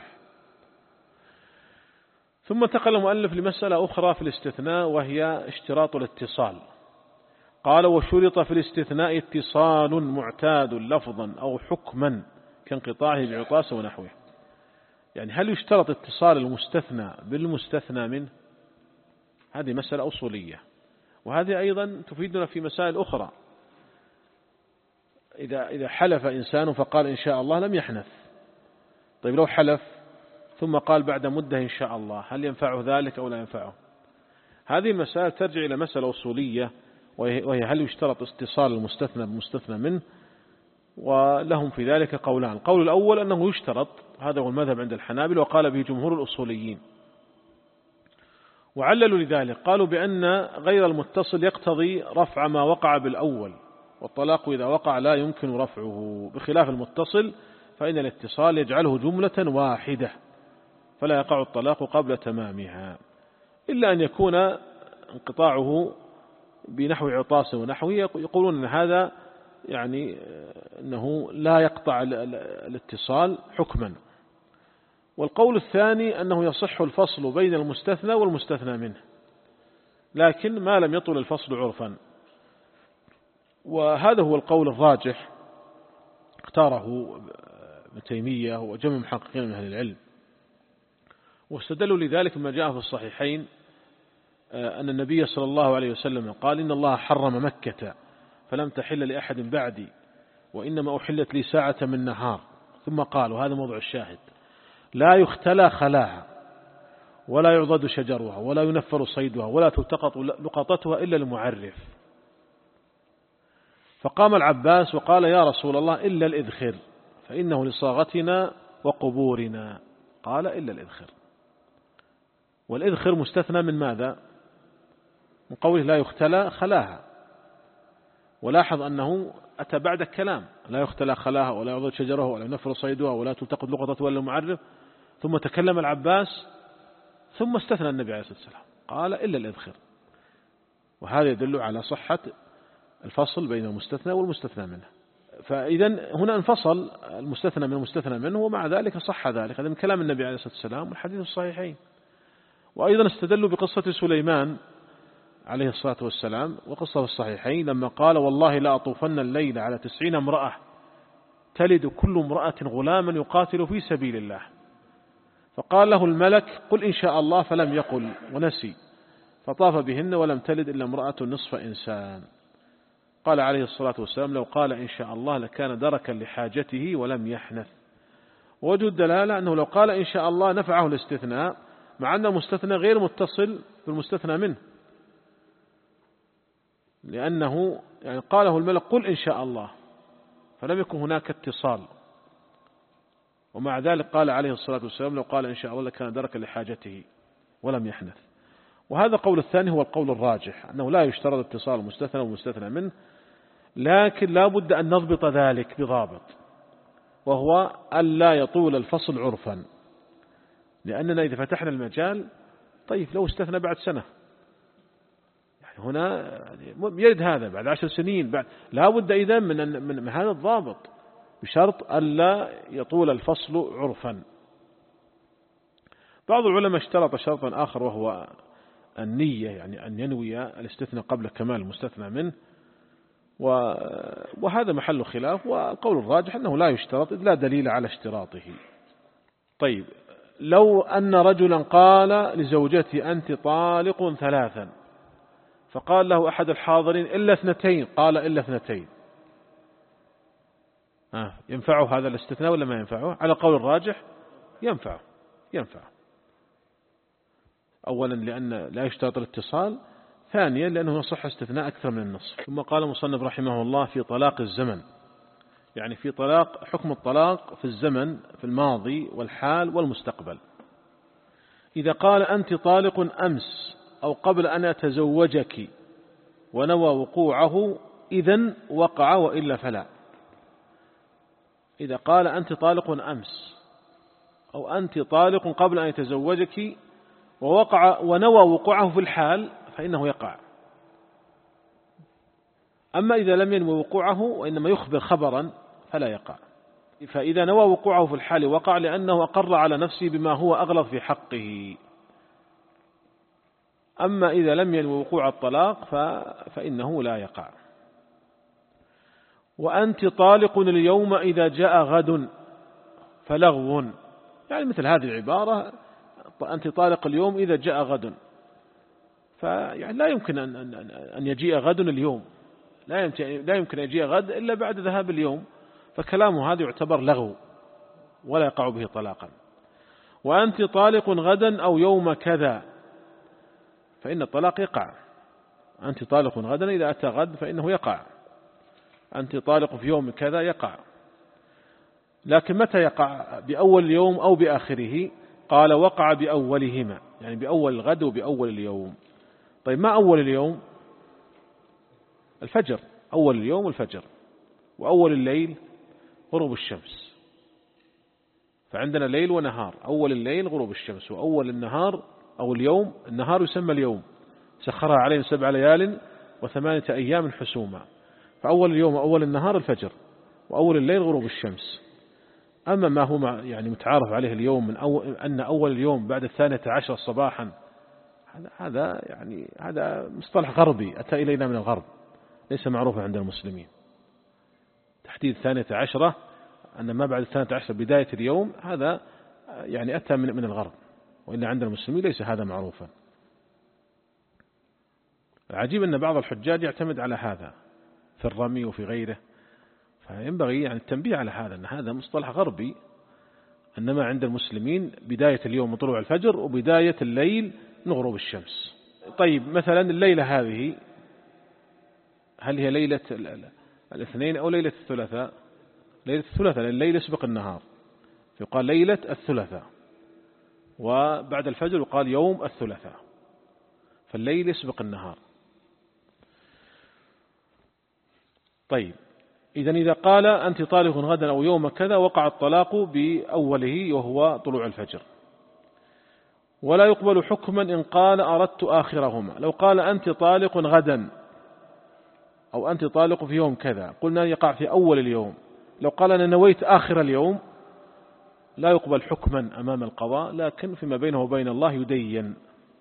ثم انتقل المؤلف لمسألة أخرى في الاستثناء، وهي اشتراط الاتصال. قال وشرط في الاستثناء اتصال معتاد لفظا أو حكما كانقطاعه بعطاس ونحوه. يعني هل يشترط اتصال المستثنى بالمستثنى منه؟ هذه مسألة أصولية، وهذه أيضا تفيدنا في مسائل أخرى. إذا إذا حلف إنسان فقال إن شاء الله لم يحنث، طيب لو حلف ثم قال بعد مدة إن شاء الله، هل ينفعه ذلك أو لا ينفعه؟ هذه المسائل ترجع إلى مسألة أصولية، وهي هل يشترط اتصال المستثنى بالمستثنى منه؟ ولهم في ذلك قولان. القول الأول أنه يشترط، هذا هو المذهب عند الحنابل وقال به جمهور الأصوليين، وعللوا لذلك قالوا بأن غير المتصل يقتضي رفع ما وقع بالأول، والطلاق إذا وقع لا يمكن رفعه، بخلاف المتصل فإن الاتصال يجعله جملة واحدة فلا يقع الطلاق قبل تمامها، إلا أن يكون انقطاعه بنحو عطاس ونحوه، يقولون أن هذا يعني أنه لا يقطع الاتصال حكما. والقول الثاني أنه يصح الفصل بين المستثنى والمستثنى منه، لكن ما لم يطل الفصل عرفا، وهذا هو القول الراجح اختاره ابن تيمية وجمع محققين من أهل العلم، واستدلوا لذلك ما جاء في الصحيحين أن النبي صلى الله عليه وسلم قال إن الله حرم مكة فلم تحل لأحد بعدي وإنما أحلت لي ساعة من نهار، ثم قال وهذا موضوع الشاهد لا يختلى خلاها ولا يعضد شجرها ولا ينفر صيدها ولا تلتقط لقطتها إلا المعرف. فقام العباس وقال يا رسول الله إلا الإذخر فإنه لصاغتنا وقبورنا، قال إلا الإذخر. والإذخر مستثنى من ماذا؟ من قوله لا يختلى خلاها، ولاحظ أنه أتى بعد الكلام لا يختلى خلاها ولا يعضد شجرها ولا ينفر صيدها ولا تلتقط لقطتها إلا المعرف، ثم تكلم العباس ثم استثنى النبي عليه الصلاة والسلام قال إلا الإذخر، وهذا يدل على صحة الفصل بين المستثنى والمستثنى منه. فإذا هنا انفصل المستثنى من المستثنى منه، ومع ذلك صح ذلك، هذا من كلام النبي عليه الصلاة والسلام والحديث الصحيحين. وأيضا استدلوا بقصة سليمان عليه الصلاة والسلام وقصة الصحيحين لما قال والله لا أطوفن الليل على تسعين امرأة تلد كل امرأة غلاما يقاتل في سبيل الله، فقال له الملك قل إن شاء الله فلم يقل ونسي، فطاف بهن ولم تلد إلا امرأة نصف إنسان. قال عليه الصلاة والسلام لو قال إن شاء الله لكان دركا لحاجته ولم يحنث. ووجه الدلالة أنه لو قال إن شاء الله نفعه الاستثناء، مع أن المستثنى غير متصل بالمستثنى منه، لأنه يعني قاله الملك قل إن شاء الله فلم يكن هناك اتصال، ومع ذلك قال عليه الصلاة والسلام لو قال إن شاء الله لكان دركا لحاجته ولم يحنث. وهذا قول الثاني هو القول الراجح، أنه لا يشترط اتصال المستثنى والمستثنى منه، لكن لا بد أن نضبط ذلك بضابط، وهو ألا يطول الفصل عرفا، لأننا إذا فتحنا المجال طيب لو استثنى بعد سنة يعني هنا يرد هذا بعد عشر سنين بعد، لا بد إذن من, من هذا الضابط بشرط ألا يطول الفصل عرفا. بعض العلماء اشترط شرطا آخر وهو النية، يعني أن ينوي الاستثناء قبل كمال المستثنى منه، وهذا محل خلاف، والقول الراجح أنه لا يشترط إذ لا دليل على اشتراطه. طيب لو أن رجلا قال لزوجته أنت طالق ثلاثا، فقال له أحد الحاضرين إلا اثنتين، قال إلا اثنتين، آه ينفعه هذا الاستثناء ولا ما ينفعه؟ على قول الراجح ينفعه ينفعه أولا لأن لا يشترط الاتصال، ثانيا لأنه يصح استثناء أكثر من النصف. ثم قال المصنف رحمه الله في طلاق الزمن، يعني في طلاق حكم الطلاق في الزمن في الماضي والحال والمستقبل. إذا قال أنت طالق أمس أو قبل أن أتزوجك ونوى وقوعه إذن وقع وإلا فلا. إذا قال أنت طالق أمس أو أنت طالق قبل أن يتزوجك ووقع ونوى وقوعه في الحال فإنه يقع. أما إذا لم ينوي وقوعه وإنما يخبر خبرا فلا يقع. فإذا نوى وقوعه في الحال وقع لأنه أقر على نفسه بما هو أغلظ في حقه. أما إذا لم ينوي وقوع الطلاق فإنه لا يقع. وأنت طالق اليوم إذا جاء غد فلغو، يعني مثل هذه العبارة أنت طالق اليوم إذا جاء غد، فيعني لا يمكن أن يجيء غد اليوم، لا يمكن أن يجيء غد إلا بعد ذهاب اليوم، فكلامه هذا يعتبر لغو ولا يقع به طلاقا. وأنت طالق غدا أو يوم كذا فإن الطلاق يقع. أنت طالق غدا إذا أتى غد فإنه يقع. أنت طالق في يوم كذا يقع. لكن متى يقع؟ بأول اليوم أو بآخره؟ قال وقع بأولهما، يعني بأول الغد وبأول اليوم. طيب ما أول اليوم؟ الفجر، أول اليوم الفجر، وأول الليل غروب الشمس. فعندنا ليل ونهار، أول الليل غروب الشمس، وأول النهار أو اليوم، النهار يسمى اليوم، سخرها عليهم سبع ليال وثمانية أيام حسوما. فأول اليوم أول النهار الفجر، وأول الليل غروب الشمس. أما ما هو يعني متعارف عليه اليوم من أول أن أول اليوم بعد الثانية عشر صباحا، هذا يعني هذا مصطلح غربي أتى إلينا من الغرب، ليس معروفا عند المسلمين. تحديد الثانية عشرة أن ما بعد الثانية عشرة بداية اليوم، هذا يعني أتى من من الغرب، وإن عند المسلمين ليس هذا معروفا. العجيب أن بعض الحجاج يعتمد على هذا في الرمي وفي غيره، فينبغي يعني التنبيه على هذا أن هذا مصطلح غربي، إنما عند المسلمين بداية اليوم من طلوع الفجر وبداية الليل من غروب الشمس. طيب مثلا الليلة هذه هل هي ليلة الاثنين أو ليلة الثلاثاء؟ ليلة الثلاثاء، لأن الليل يسبق النهار، يقال ليلة الثلاثاء، وبعد الفجر يقال يوم الثلاثاء، فالليل يسبق النهار. طيب إذن إذا قال أنت طالق غدا أو يوم كذا وقع الطلاق بأوله وهو طلوع الفجر. ولا يقبل حكما إن قال أردت آخرهما. لو قال أنت طالق غدا أو أنت طالق في يوم كذا، قلنا يقع في أول اليوم. لو قال أنا نويت آخر اليوم لا يقبل حكما أمام القضاء، لكن فيما بينه وبين الله يدين.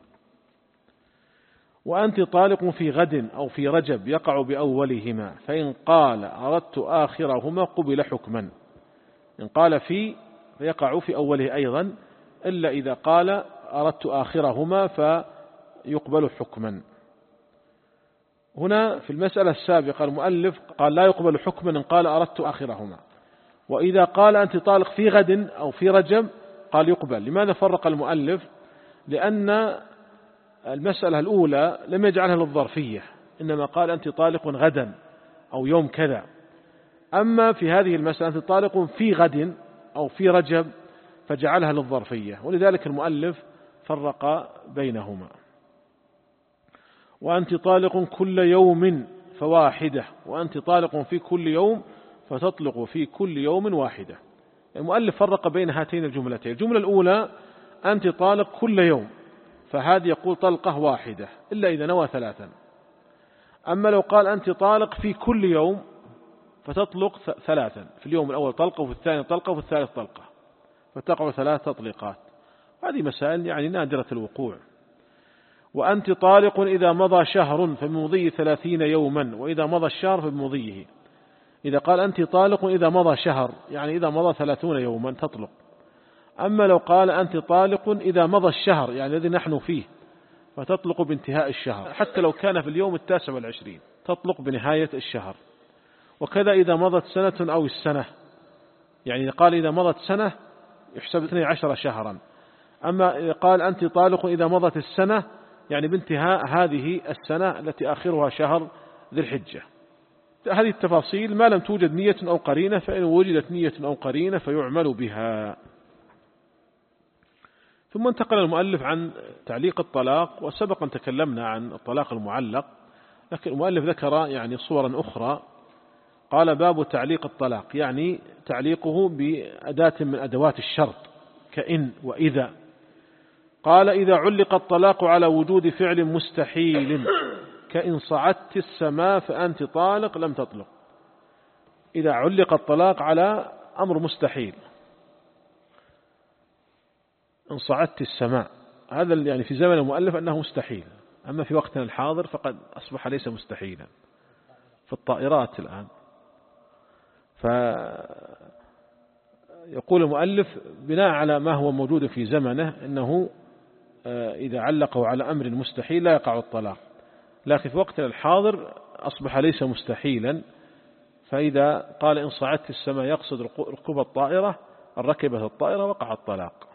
وأنت طالق في غد أو في رجب يقع بأولهما، فإن قال أردت آخرهما قبل حكما. إن قال في فيقع في أوله أيضا، إلا إذا قال أردت آخرهما فيقبل حكما. هنا في المسألة السابقة المؤلف قال لا يقبل حكما إن قال أردت آخرهما، وإذا قال أنت طالق في غد أو في رجب قال يقبل. لماذا فرق المؤلف؟ لأن المسألة الأولى لم يجعلها للظرفية، إنما قال أنت طالق غدا أو يوم كذا. أما في هذه المسألة أنت طالق في غد أو في رجب فجعلها للظرفية، ولذلك المؤلف فرق بينهما. وأنت طالق كل يوم فواحدة، وأنت طالق في كل يوم فتطلق في كل يوم واحدة. المؤلف فرق بين هاتين الجملتين. الجملة الأولى أنت طالق كل يوم، فهذه يقول طلقة واحدة إلا إذا نوى ثلاثا. أما لو قال أنت طالق في كل يوم فتطلق ثلاثا، في اليوم الأول طلقة وفي الثاني طلقة وفي الثالث طلقة، فتقع ثلاث تطليقات. هذه مسائل يعني نادرة الوقوع. وأنت طالق إذا مضى شهر فبمضي ثلاثين يوما، وإذا مضى الشهر فبمضيه. إذا قال أنت طالق إذا مضى شهر يعني إذا مضى ثلاثون يوما تطلق. أما لو قال أنت طالق إذا مضى الشهر يعني الذي نحن فيه فتطلق بانتهاء الشهر، حتى لو كان في اليوم التاسع والعشرين تطلق بنهاية الشهر. وكذا إذا مضت سنة أو السنة، يعني قال إذا مضت سنة يحسب اثني عشر شهرا. أما قال أنت طالق إذا مضت السنة يعني بانتهاء هذه السنة التي آخرها شهر ذي الحجة. هذه التفاصيل ما لم توجد نية أو قرينة، فإن وجدت نية أو قرينة فيعمل بها. ثم انتقل المؤلف عن تعليق الطلاق، وسبق أن تكلمنا عن الطلاق المعلق، لكن المؤلف ذكر يعني صورا أخرى. قال باب تعليق الطلاق، يعني تعليقه بأداة من أدوات الشرط كإن وإذا. قال إذا علق الطلاق على وجود فعل مستحيل كإن صعدت السماء فأنت طالق لم تطلق. إذا علق الطلاق على أمر مستحيل، إن صعدت السماء، هذا يعني في زمن المؤلف أنه مستحيل، أما في وقتنا الحاضر فقد أصبح ليس مستحيلا في الطائرات الآن. فيقول المؤلف بناء على ما هو موجود في زمنه أنه إذا علقه على أمر مستحيل لا يقع الطلاق، لكن في وقتنا الحاضر أصبح ليس مستحيلا، فإذا قال إن صعدت السماء يقصد ركوب الطائرة، الركبة الطائرة وقع الطلاق.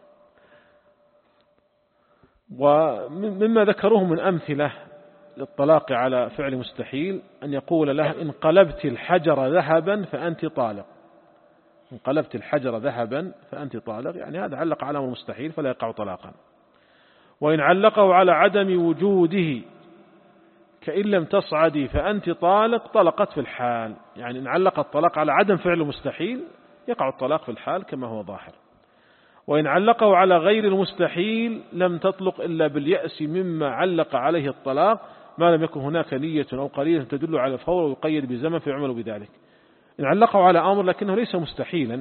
ومما ذكروه من أمثلة للطلاق على فعل مستحيل أن يقول له إن قلبت الحجر ذهبا فأنت طالق، إن قلبت الحجر ذهبا فأنت طالق، يعني هذا علق على أمر مستحيل فلا يقع طلاقا. وإن علقه على عدم وجوده كإن لم تصعدي فأنت طالق طلقت في الحال، يعني إن علق الطلاق على عدم فعل مستحيل يقع الطلاق في الحال كما هو ظاهر. وإن علقه على غير المستحيل لم تطلق إلا باليأس مما علق عليه الطلاق ما لم يكن هناك نية أو قليلة تدل على الفور ويقيد بزمن فيعمل بذلك. إن علقه على أمر لكنه ليس مستحيلا،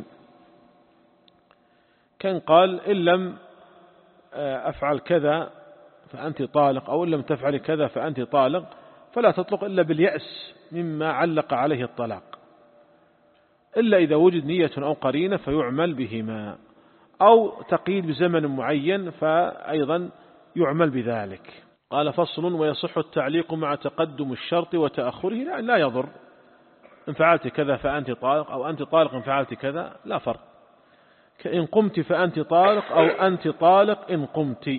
كان قال إن لم أفعل كذا فأنت طالق، أو إن لم تفعل كذا فأنت طالق، فلا تطلق إلا باليأس مما علق عليه الطلاق، إلا إذا وجد نية أو قرينة فيعمل بهما، أو تقييد بزمن معين فأيضا يعمل بذلك. قال فصل ويصح التعليق مع تقدم الشرط وتأخره لا, لا يضر، إن فعلت كذا فأنت طالق، أو أنت طالق إن فعلت كذا لا فرق، كإن قمت فأنت طالق أو أنت طالق إن قمت،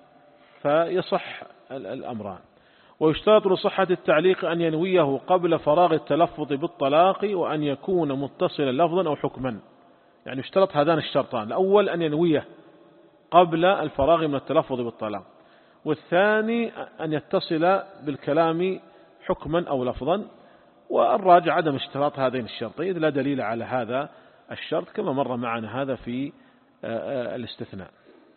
فيصح الأمران. ويشترط لصحة التعليق أن ينويه قبل فراغ التلفظ بالطلاق، وأن يكون متصلا لفظا أو حكما، يعني اشترط هذان الشرطان، الأول أن ينويه قبل الفراغ من التلفظ بالطلاق، والثاني أن يتصل بالكلام حكما أو لفظا، والراجع عدم اشتراط هذين الشرطين لا دليل على هذا الشرط كما مر معنا هذا في الاستثناء.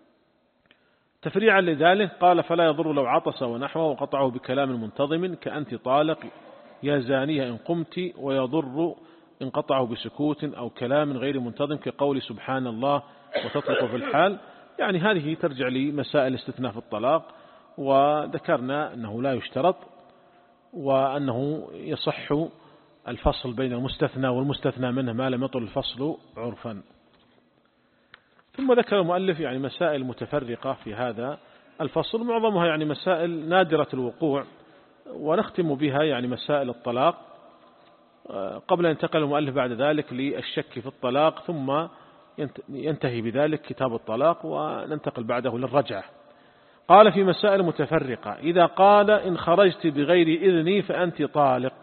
تفريعا لذلك قال فلا يضر لو عطس ونحوه وقطعه بكلام منتظم كأنت طالق يا زانية إن قمت، ويضر إن قطعه بسكوت أو كلام غير منتظم كقول سبحان الله وتطلق في الحال، يعني هذه ترجع لمسائل الاستثناء في الطلاق، وذكرنا أنه لا يشترط، وأنه يصح الفصل بين المستثنى والمستثنى منه ما لم يطل الفصل عرفا. ثم ذكر المؤلف يعني مسائل متفرقة في هذا الفصل، معظمها يعني مسائل نادرة الوقوع، ونختم بها يعني مسائل الطلاق قبل أن ينتقل المؤلف بعد ذلك للشك في الطلاق، ثم ينتهي بذلك كتاب الطلاق وننتقل بعده للرجعة. قال في مسائل متفرقة إذا قال إن خرجت بغير إذني فأنت طالق،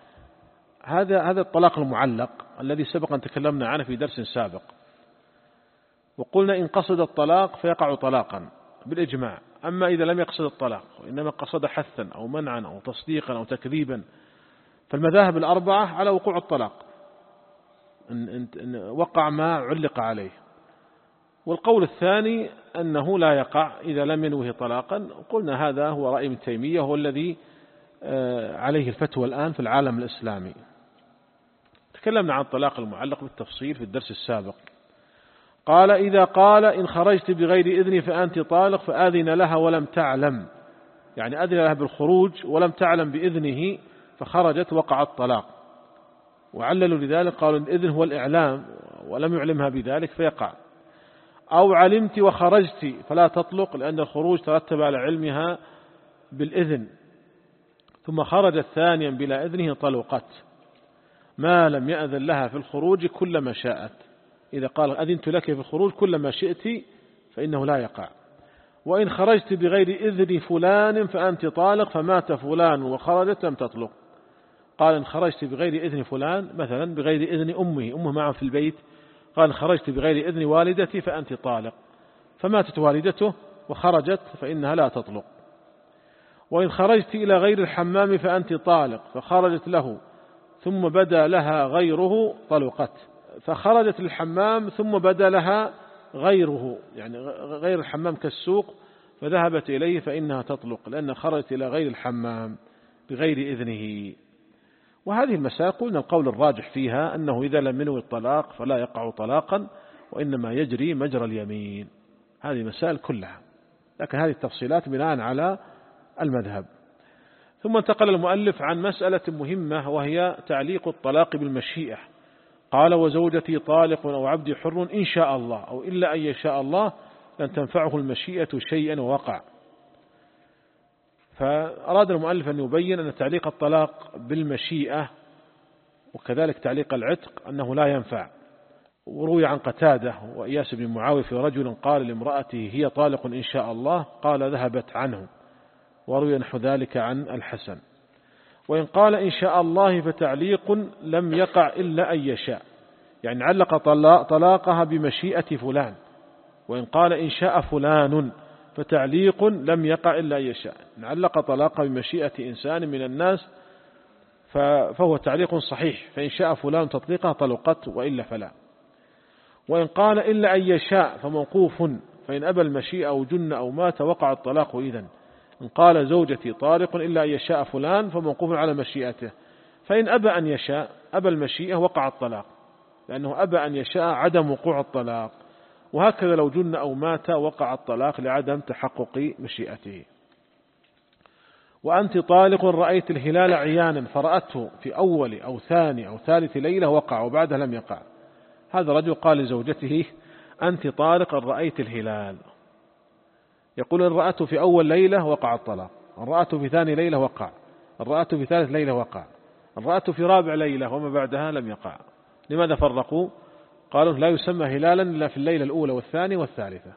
هذا هذا الطلاق المعلق الذي سبق أن تكلمنا عنه في درس سابق، وقلنا إن قصد الطلاق فيقع طلاقا بالإجماع، أما إذا لم يقصد الطلاق وإنما قصد حثا أو منعا أو تصديقا أو تكذيبا فالمذاهب الأربعة على وقوع الطلاق إن, إن وقع ما علق عليه. والقول الثاني أنه لا يقع إذا لم ينوه طلاقا، قلنا هذا هو رأي ابن تيمية، هو الذي عليه الفتوى الآن في العالم الإسلامي. تكلمنا عن الطلاق المعلق بالتفصيل في الدرس السابق. قال إذا قال إن خرجت بغير إذني فأنت طالق فآذن لها ولم تعلم، يعني أذن لها بالخروج ولم تعلم بإذنه فخرجت وقع الطلاق، وعللوا لذلك قالوا الإذن هو الإعلام ولم يعلمها بذلك فيقع. أو علمت وخرجت فلا تطلق لأن الخروج ترتب على علمها بالإذن، ثم خرجت ثانيا بلا إذنه طلقت ما لم يأذن لها في الخروج كلما شاءت. إذا قال أذنت لك في الخروج كلما شئت فإنه لا يقع. وإن خرجت بغير إذن فلان فأنت طالق فمات فلان وخرجت لم تطلق. قال إن خرجت بغير إذن فلان مثلا بغير إذن أمه، أمه معه في البيت، قال خرجت بغير إذن والدتي فأنت طالق، فماتت والدته وخرجت فإنها لا تطلق. وإن خرجت إلى غير الحمام فأنت طالق، فخرجت له ثم بدا لها غيره طلقت. فخرجت للحمام ثم بدا لها غيره، يعني غير الحمام كالسوق، فذهبت إليه فإنها تطلق، لأن خرجت إلى غير الحمام بغير إذنه. وهذه المسائل قلنا القول الراجح فيها أنه إذا لم ينوي الطلاق فلا يقع طلاقا، وإنما يجري مجرى اليمين. هذه مسائل كلها، لكن هذه التفصيلات بناء على المذهب. ثم انتقل المؤلف عن مسألة مهمة، وهي تعليق الطلاق بالمشيئة. قال: وزوجتي طالق أو عبدي حر إن شاء الله، أو إلا أن يشاء الله لن تنفعه المشيئة شيئا ووقع. فأراد المؤلف أن يبين أن تعليق الطلاق بالمشيئة وكذلك تعليق العتق أنه لا ينفع. وروي عن قتادة وإياس بن معاوية في رجل قال لامرأته هي طالق إن شاء الله، قال ذهبت عنه. وروي نحو ذلك عن الحسن. وإن قال إن شاء الله فتعليق لم يقع إلا أن يشاء، يعني علق طلاقها بمشيئة فلان. وإن قال إن شاء فلان فتعليق لم يقع إلا أن يشاء، علق طلاقها بمشيئة إنسان من الناس فهو تعليق صحيح، فإن شاء فلان تطليقها طلقت وإلا فلا. وإن قال إلا أن يشاء فموقوف، فإن أبى المشيئة أو جن أو مات وقع الطلاق إذن. إن قال زوجتي طارق إلا أن يشاء فلان فموقوف على مشيئته، فإن أبى أن يشاء أبى المشيئة وقع الطلاق، لأنه أبى أن يشاء عدم وقوع الطلاق. وهكذا لو جن أو مات وقع الطلاق لعدم تحقق مشيئته. وأنت طالق رأيت الهلال عيانا فرأته في أول أو ثاني أو ثالث ليلة وقع وبعدها لم يقع. هذا رجل قال لزوجته أنت طالق رأيت الهلال، يقول إن رأته في أول ليلة وقع الطلاق، إن رأته في ثاني ليلة وقع، إن رأته في ثالث ليلة وقع، إن رأته في رابع ليلة وما بعدها لم يقع. لماذا فرقوا؟ قالوا لا يسمى هلالا إلا في الليلة الأولى والثانية والثالثة.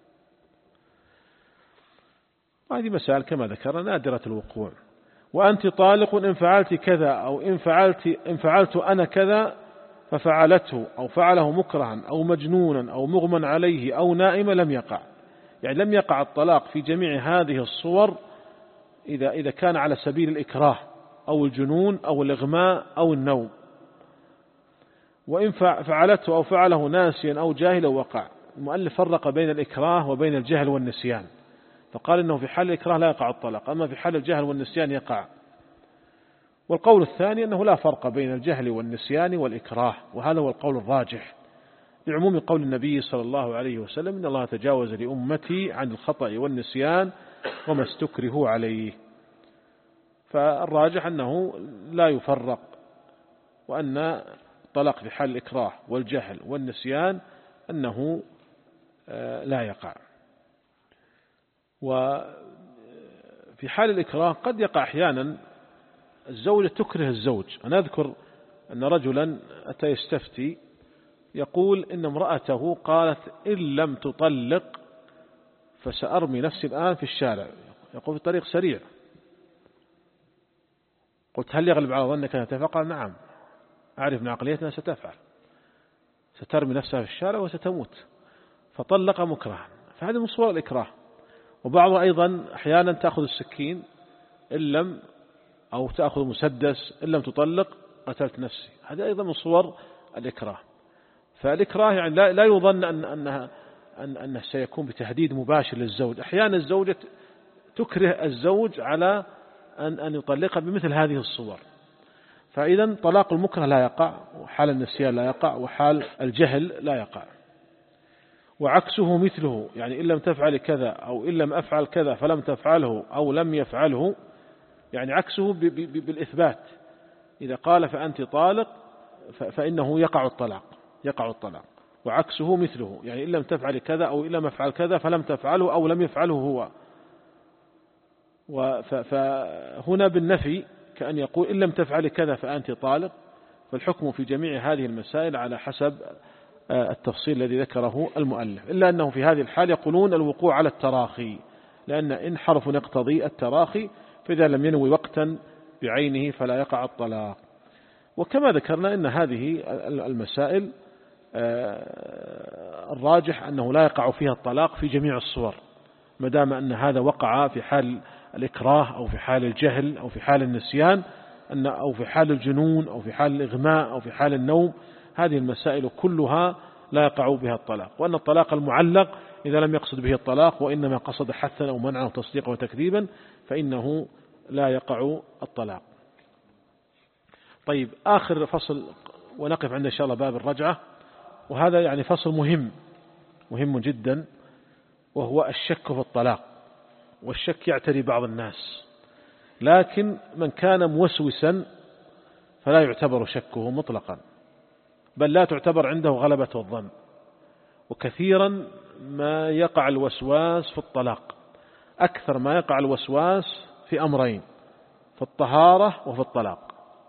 وهذه مسائل كما ذكرنا نادرة الوقوع. وأنت طالق إن فعلت كذا، أو إن فعلت, إن فعلت أنا كذا ففعلته، أو فعله مكرها أو مجنونا أو مغمى عليه أو نائما لم يقع. يعني لم يقع الطلاق في جميع هذه الصور إذا, إذا كان على سبيل الإكراه أو الجنون أو الإغماء أو النوم. وإن فعلته أو فعله ناسيا أو جاهلا وقع. المؤلف فرق بين الإكراه وبين الجهل والنسيان، فقال إنه في حال الإكراه لا يقع الطلاق، أما في حال الجهل والنسيان يقع. والقول الثاني أنه لا فرق بين الجهل والنسيان والإكراه، وهذا هو القول الراجح لعموم قول النبي صلى الله عليه وسلم إن الله تجاوز لأمتي عن الخطأ والنسيان وما استكرهوا عليه. فالراجح أنه لا يفرق، وأن الطلاق في حال الإكراه والجهل والنسيان أنه لا يقع. وفي حال الإكراه قد يقع أحيانا الزوجة تكره الزوج. أنا أذكر أن رجلا أتى يستفتي يقول إن امرأته قالت إن لم تطلق فسأرمي نفسي الآن في الشارع، يقول في الطريق سريع. قلت هل يغلب على ظنك أنها تفعل؟ قال نعم، أعرف من عقليتنا ستفعل، سترمي نفسها في الشارع وستموت. فطلق مكرها، فهذا من صور الإكراه. وبعضها أيضا أحيانا تأخذ السكين إن لم أو تأخذ مسدس إن لم تطلق قتلت نفسي، هذا أيضا من صور الإكراه. فالإكراه يعني لا, لا يظن أن أنها أن أنه سيكون بتهديد مباشر للزوج. أحيانا الزوجة تكره الزوج على أن أن يطلقها بمثل هذه الصور. فإذا طلاق المكره لا يقع، وحال النسيان لا يقع، وحال الجهل لا يقع. وعكسه مثله، يعني إن لم تفعل كذا أو إن لم أفعل كذا فلم تفعله أو لم يفعله، يعني عكسه بالإثبات. إذا قال فأنت طالق فإنه يقع الطلاق يقع الطلاق وعكسه مثله، يعني إن لم تفعل كذا أو إن لم أفعل كذا فلم تفعله أو لم يفعله هو. فهنا بالنفي كأن يقول إن لم تفعل كذا فأنت طالق. فالحكم في جميع هذه المسائل على حسب التفصيل الذي ذكره المؤلف، إلا أنه في هذه الحال يقولون الوقوع على التراخي، لأن إن حرف يقتضي التراخي، فإذا لم ينوي وقتا بعينه فلا يقع الطلاق. وكما ذكرنا أن هذه المسائل الراجح أنه لا يقع فيها الطلاق في جميع الصور، ما دام أن هذا وقع في حال الإكراه أو في حال الجهل أو في حال النسيان أن أو في حال الجنون أو في حال الإغماء أو في حال النوم. هذه المسائل كلها لا يقع بها الطلاق. وأن الطلاق المعلق إذا لم يقصد به الطلاق وإنما قصد حثا أو منعا وتصديقا وتكذيبا فإنه لا يقع الطلاق. طيب، آخر فصل ونقف عند إن شاء الله باب الرجعة، وهذا يعني فصل مهم مهم جدا، وهو الشك في الطلاق. والشك يعتري بعض الناس، لكن من كان موسوسا فلا يعتبر شكه مطلقا، بل لا تعتبر عنده غلبة الظن. وكثيرا ما يقع الوسواس في الطلاق، أكثر ما يقع الوسواس في أمرين: في الطهارة وفي الطلاق.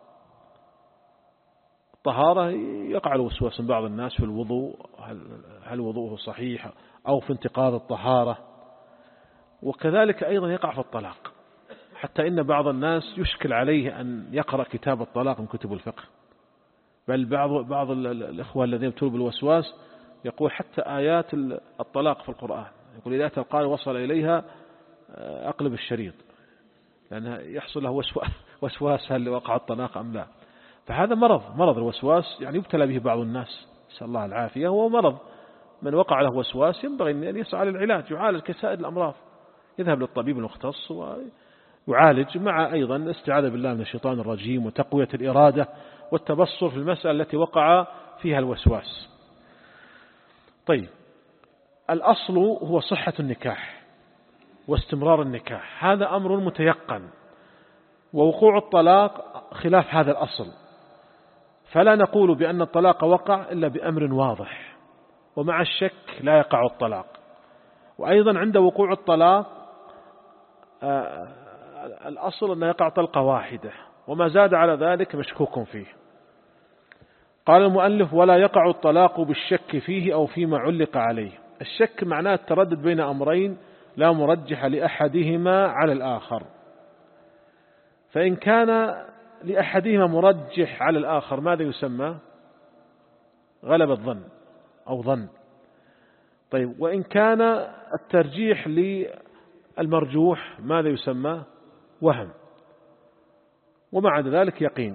الطهارة يقع الوسواس من بعض الناس في الوضوء، هل وضوءه صحيح، أو في انتقاض الطهارة. وكذلك أيضا يقع في الطلاق، حتى إن بعض الناس يشكل عليه أن يقرأ كتاب الطلاق من كتب الفقه، بل بعض بعض الإخوة الذين يبتلوا بالوسواس يقول حتى آيات الطلاق في القرآن، يقول إذا أتى القارئ وصل إليها أقلب الشريط، لأنه يحصل له وسواس هل وقع الطلاق أم لا. فهذا مرض مرض الوسواس، يعني يبتلى به بعض الناس، نسأل الله العافية. هو مرض، من وقع له وسواس ينبغي أن يسعى للعلاج، يعالج كسائر الأمراض، يذهب للطبيب المختص ويعالج، مع أيضا الاستعاذة بالله من الشيطان الرجيم وتقوية الإرادة والتبصر في المسألة التي وقع فيها الوسواس. طيب، الأصل هو صحة النكاح واستمرار النكاح، هذا أمر متيقن، ووقوع الطلاق خلاف هذا الأصل، فلا نقول بأن الطلاق وقع إلا بأمر واضح، ومع الشك لا يقع الطلاق. وأيضا عند وقوع الطلاق آه الأصل أن يقع طلقة واحدة، وما زاد على ذلك مشكوك فيه. قال المؤلف: ولا يقع الطلاق بالشك فيه أو فيما علق عليه. الشك معناه التردد بين أمرين لا مرجح لأحدهما على الآخر، فإن كان لأحدهما مرجح على الآخر ماذا يسمى؟ غلبة ظن أو ظن. طيب، وإن كان الترجيح للمرجوح ماذا يسمى؟ وهم. ومع ذلك يقين.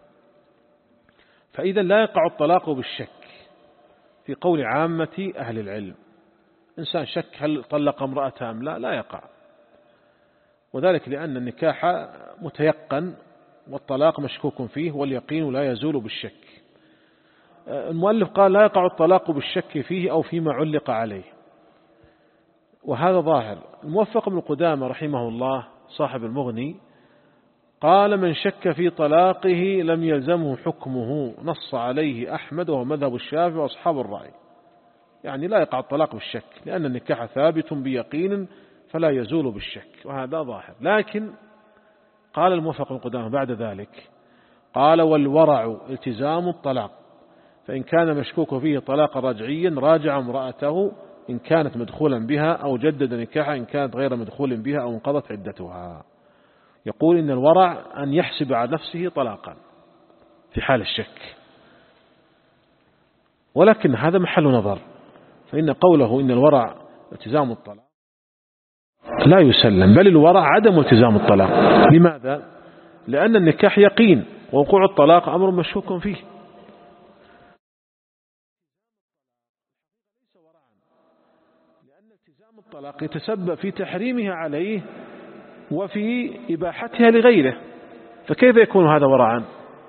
فإذا لا يقع الطلاق بالشك في قول عامة أهل العلم. إنسان شك هل طلق امرأته أم لا، لا يقع، وذلك لأن النكاح متيقن والطلاق مشكوك فيه، واليقين لا يزول بالشك. المؤلف قال: لا يقع الطلاق بالشك فيه أو فيما علق عليه، وهذا ظاهر. الموفق بن قدامة رحمه الله صاحب المغني قال: من شك في طلاقه لم يلزمه حكمه، نص عليه أحمد وهو مذهب الشافعي وأصحاب الرأي. يعني لا يقع الطلاق بالشك، لأن النكاح ثابت بيقين فلا يزول بالشك، وهذا ظاهر. لكن قال الموفق بن قدامة بعد ذلك قال: والورع التزام الطلاق، فإن كان مشكوك فيه طلاقا رجعيا راجع امرأته إن كانت مدخولا بها، أو جدد نكاحها إن كانت غير مدخول بها، أو انقضت عدتها. يقول إن الورع أن يحسب على نفسه طلاقا في حال الشك، ولكن هذا محل نظر، فإن قوله إن الورع التزام الطلاق لا يسلم، بل الورع عدم التزام الطلاق. لماذا؟ لأن النكاح يقين، ووقوع الطلاق أمر مشكوك فيه. لأن التزام الطلاق يتسبب في تحريمها عليه وفي إباحتها لغيره، فكيف يكون هذا ورعا؟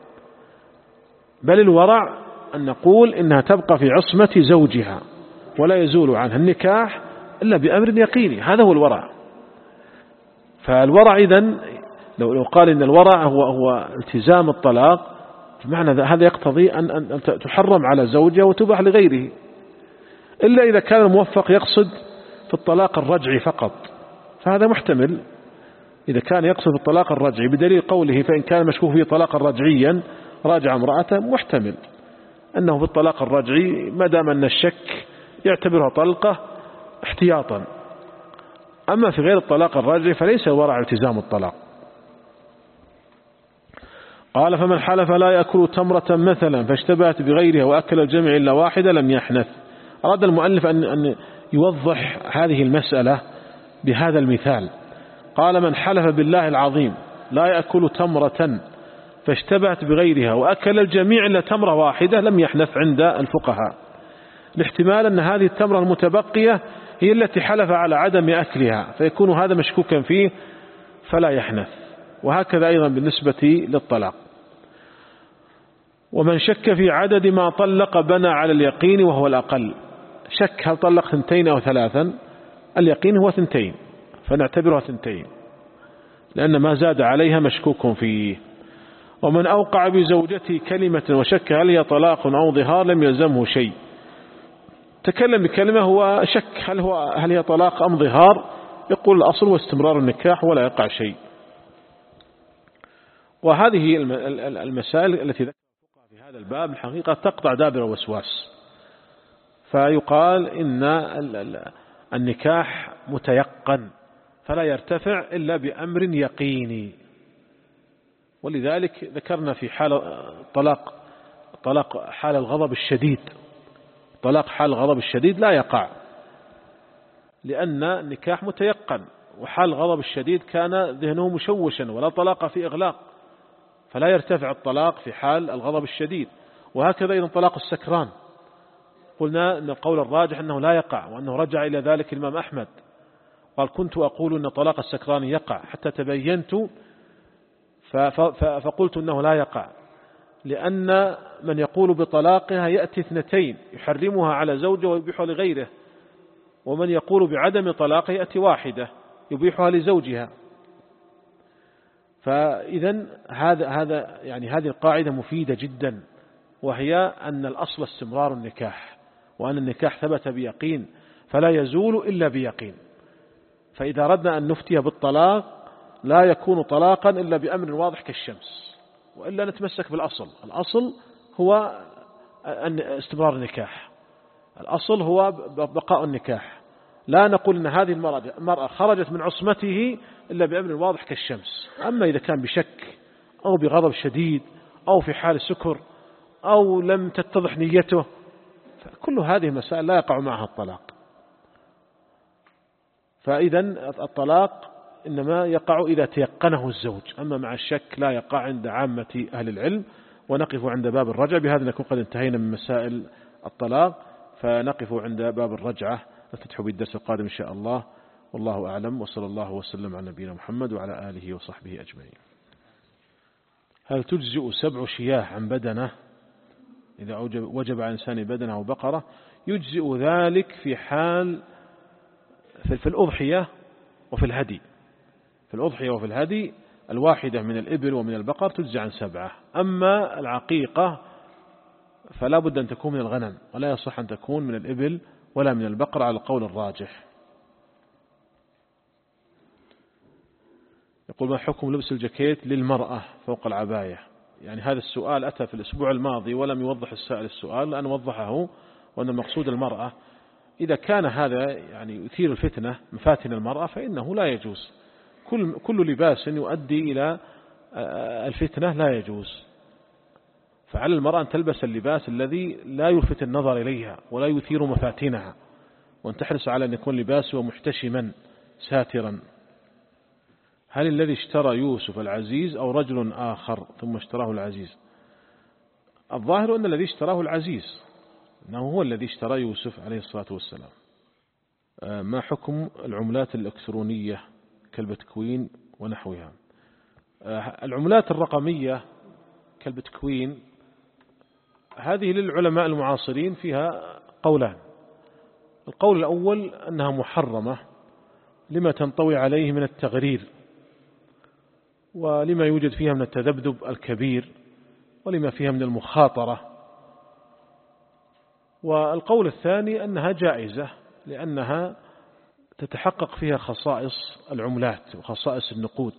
بل الورع أن نقول إنها تبقى في عصمة زوجها ولا يزول عنها النكاح إلا بأمر يقيني، هذا هو الورع. فالورع إذن لو لو قال إن الورع هو هو التزام الطلاق، بمعنى هذا يقتضي أن أن تحرم على زوجها وتباح لغيره، إلا إذا كان الموفق يقصد في الطلاق الرجعي فقط، فهذا محتمل. إذا كان يقصد الطلاق الرجعي بدليل قوله فإن كان مشكوك فيه طلاقا رجعيا راجع امرأته، محتمل أنه في الطلاق الرجعي ما دام أن الشك يعتبرها طلقة احتياطا. أما في غير الطلاق الرجعي فليس الورع التزام الطلاق. قال: فمن حلف لا يأكل تمرة مثلا فاشتبهت بغيرها وأكل الجميع إلا واحدة لم يحنث، أراد المؤلف أن أن يوضح هذه المسألة بهذا المثال. قال: من حلف بالله العظيم لا يأكل تمرة فاشتبهت بغيرها وأكل الجميع إلا تمرة واحدة لم يحنث عند الفقهاء، الاحتمال أن هذه التمرة المتبقية هي التي حلف على عدم أكلها، فيكون هذا مشكوكا فيه فلا يحنث. وهكذا أيضا بالنسبة للطلاق. ومن شك في عدد ما طلق بنى على اليقين وهو الأقل. شك هل طلق ثنتين أو ثلاثا، اليقين هو ثنتين فنعتبرها ثنتين لأن ما زاد عليها مشكوك فيه. ومن أوقع بزوجته كلمة وشك هل هي طلاق أو ظهار لم يلزمه شيء. تكلم بكلمة هو شك هل, هو هل هي طلاق أم ظهار، يقول الأصل واستمرار النكاح ولا يقع شيء. وهذه المسائل التي ذكرها في هذا الباب الحقيقة تقطع دابر وسواس. فيقال إن النكاح متيقن فلا يرتفع إلا بأمر يقيني. ولذلك ذكرنا في حال طلاق طلاق حال الغضب الشديد، طلاق حال الغضب الشديد لا يقع لأن النكاح متيقن، وحال الغضب الشديد كان ذهنه مشوشا ولا طلاق في إغلاق، فلا يرتفع الطلاق في حال الغضب الشديد. وهكذا أيضا طلاق السكران، قلنا أن القول الراجح أنه لا يقع، وأنه رجع إلى ذلك الإمام أحمد قال: كنت أقول أن طلاق السكران يقع حتى تبينت فقلت أنه لا يقع، لأن من يقول بطلاقها يأتي اثنتين يحرمها على زوجه ويبيحها لغيره، ومن يقول بعدم طلاقها يأتي واحدة يبيحها لزوجها. فإذا هذا هذا يعني هذه القاعدة مفيدة جدا، وهي أن الأصل استمرار النكاح، وأن النكاح ثبت بيقين فلا يزول إلا بيقين. فإذا أردنا أن نفتي بالطلاق لا يكون طلاقا إلا بأمر واضح كالشمس، وإلا نتمسك بالأصل. الأصل هو أن استمرار النكاح، الأصل هو بقاء النكاح. لا نقول أن هذه المرأة خرجت من عصمته إلا بأمر واضح كالشمس. أما إذا كان بشك أو بغضب شديد أو في حال سكر أو لم تتضح نيته، فكل هذه مسائل لا يقع معها الطلاق. فإذا الطلاق إنما يقع إذا تيقنه الزوج، أما مع الشك لا يقع عند عامة أهل العلم. ونقف عند باب الرجعة. بهذا نكون قد انتهينا من مسائل الطلاق، فنقف عند باب الرجعة نفتتح بالدرس القادم إن شاء الله. والله أعلم، وصلى الله وسلم على نبينا محمد وعلى آله وصحبه أجمعين. هل تجزئ سبع شياه عن بدنه إذا وجب على إنسان بدنه أو بقرة؟ يجزئ ذلك في حال في الأضحية وفي الهدي. في الأضحية وفي الهدي الواحدة من الإبل ومن البقر تجزي عن سبعة. أما العقيقة فلا بد أن تكون من الغنم، ولا يصح أن تكون من الإبل ولا من البقر على القول الراجح. يقول: ما حكم لبس الجاكيت للمرأة فوق العباية؟ يعني هذا السؤال أتى في الأسبوع الماضي ولم يوضح السائل السؤال، لأن وضحه وأن المقصود المرأة. إذا كان هذا يعني يثير الفتنة مفاتن المرأة فإنه لا يجوز. كل كل لباس يؤدي إلى الفتنة لا يجوز. فعلى المرأة أن تلبس اللباس الذي لا يلفت النظر إليها ولا يثير مفاتنها، وأن تحرص على أن يكون لباسه محتشما ساترا. هل الذي اشترى يوسف العزيز أو رجل آخر ثم اشتراه العزيز؟ الظاهر أن الذي اشتراه العزيز، أنه هو الذي اشترى يوسف عليه الصلاة والسلام. ما حكم العملات الإلكترونية كالبتكوين ونحوها؟ العملات الرقمية كالبتكوين هذه للعلماء المعاصرين فيها قولان. القول الأول أنها محرمة لما تنطوي عليه من التغرير، ولما يوجد فيها من التذبذب الكبير، ولما فيها من المخاطرة. والقول الثاني أنها جائزة لأنها تتحقق فيها خصائص العملات وخصائص النقود.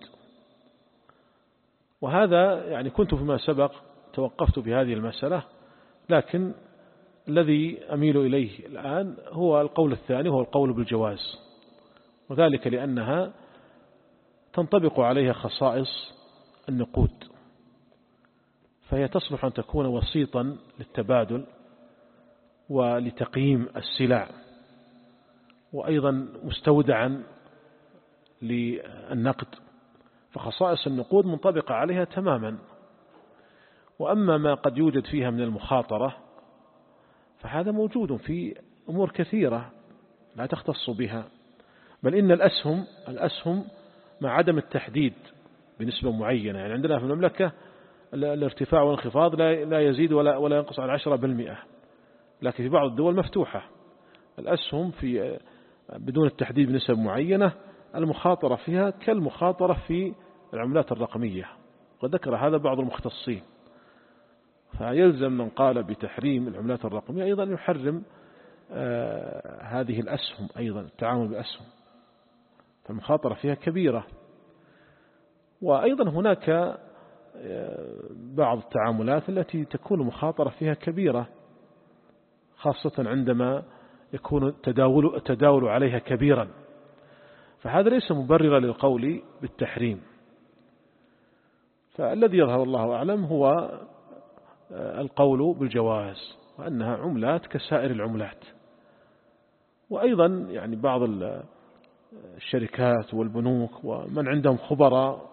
وهذا يعني كنت فيما سبق توقفت بهذه المسألة، لكن الذي أميل إليه الآن هو القول الثاني، هو القول بالجواز، وذلك لأنها تنطبق عليها خصائص النقود، فهي تصلح أن تكون وسيطا للتبادل، ولتقييم السلع، وأيضا مستودعا للنقد، فخصائص النقود منطبقة عليها تماما. وأما ما قد يوجد فيها من المخاطرة فهذا موجود في أمور كثيرة لا تختص بها، بل إن الأسهم الأسهم مع عدم التحديد بنسبة معينة، يعني عندنا في المملكة الارتفاع والانخفاض لا يزيد ولا ولا ينقص عن عشرة بالمئة، لكن في بعض الدول مفتوحة الأسهم في بدون التحديد بنسب معينة، المخاطرة فيها كالمخاطرة في العملات الرقمية، وذكر هذا بعض المختصين. فيلزم من قال بتحريم العملات الرقمية أيضا يحرم آه هذه الأسهم، أيضا التعامل بالأسهم، فالمخاطرة فيها كبيرة. وأيضا هناك آه بعض التعاملات التي تكون مخاطرة فيها كبيرة، خاصة عندما يكون التداول, التداول عليها كبيرا، فهذا ليس مبررا للقول بالتحريم. فالذي يظهر الله أعلم هو القول بالجواز، وأنها عملات كسائر العملات. وأيضا يعني بعض الشركات والبنوك ومن عندهم خبراء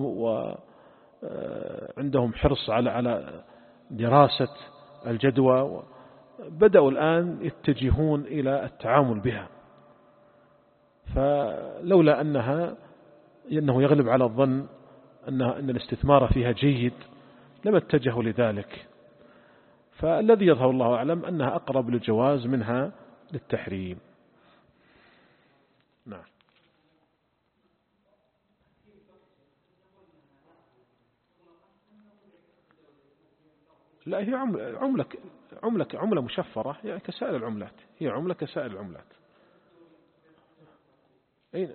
وعندهم حرص على على دراسة الجدوى بدأوا الآن يتجهون إلى التعامل بها، فلولا أنها أنه يغلب على الظن أنها أن الاستثمار فيها جيد لما اتجهوا لذلك. فالذي يظهر الله أعلم أنها أقرب للجواز منها للتحريم. نعم. لا، هي عملة عملة عملة عملة مشفرة يعني كسائر العملات، هي عملة كسائر العملات. أين؟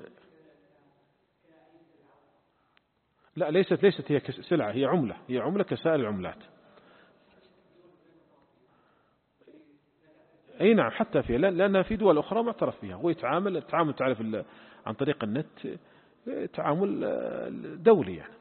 لا، ليست ليست هي سلعة، هي عملة، هي عملة كسائر العملات. أي نعم، حتى فيها، لأنها في دول أخرى معترف فيها، هو يتعامل التعامل تعرف عن طريق النت تعامل دولي يعني.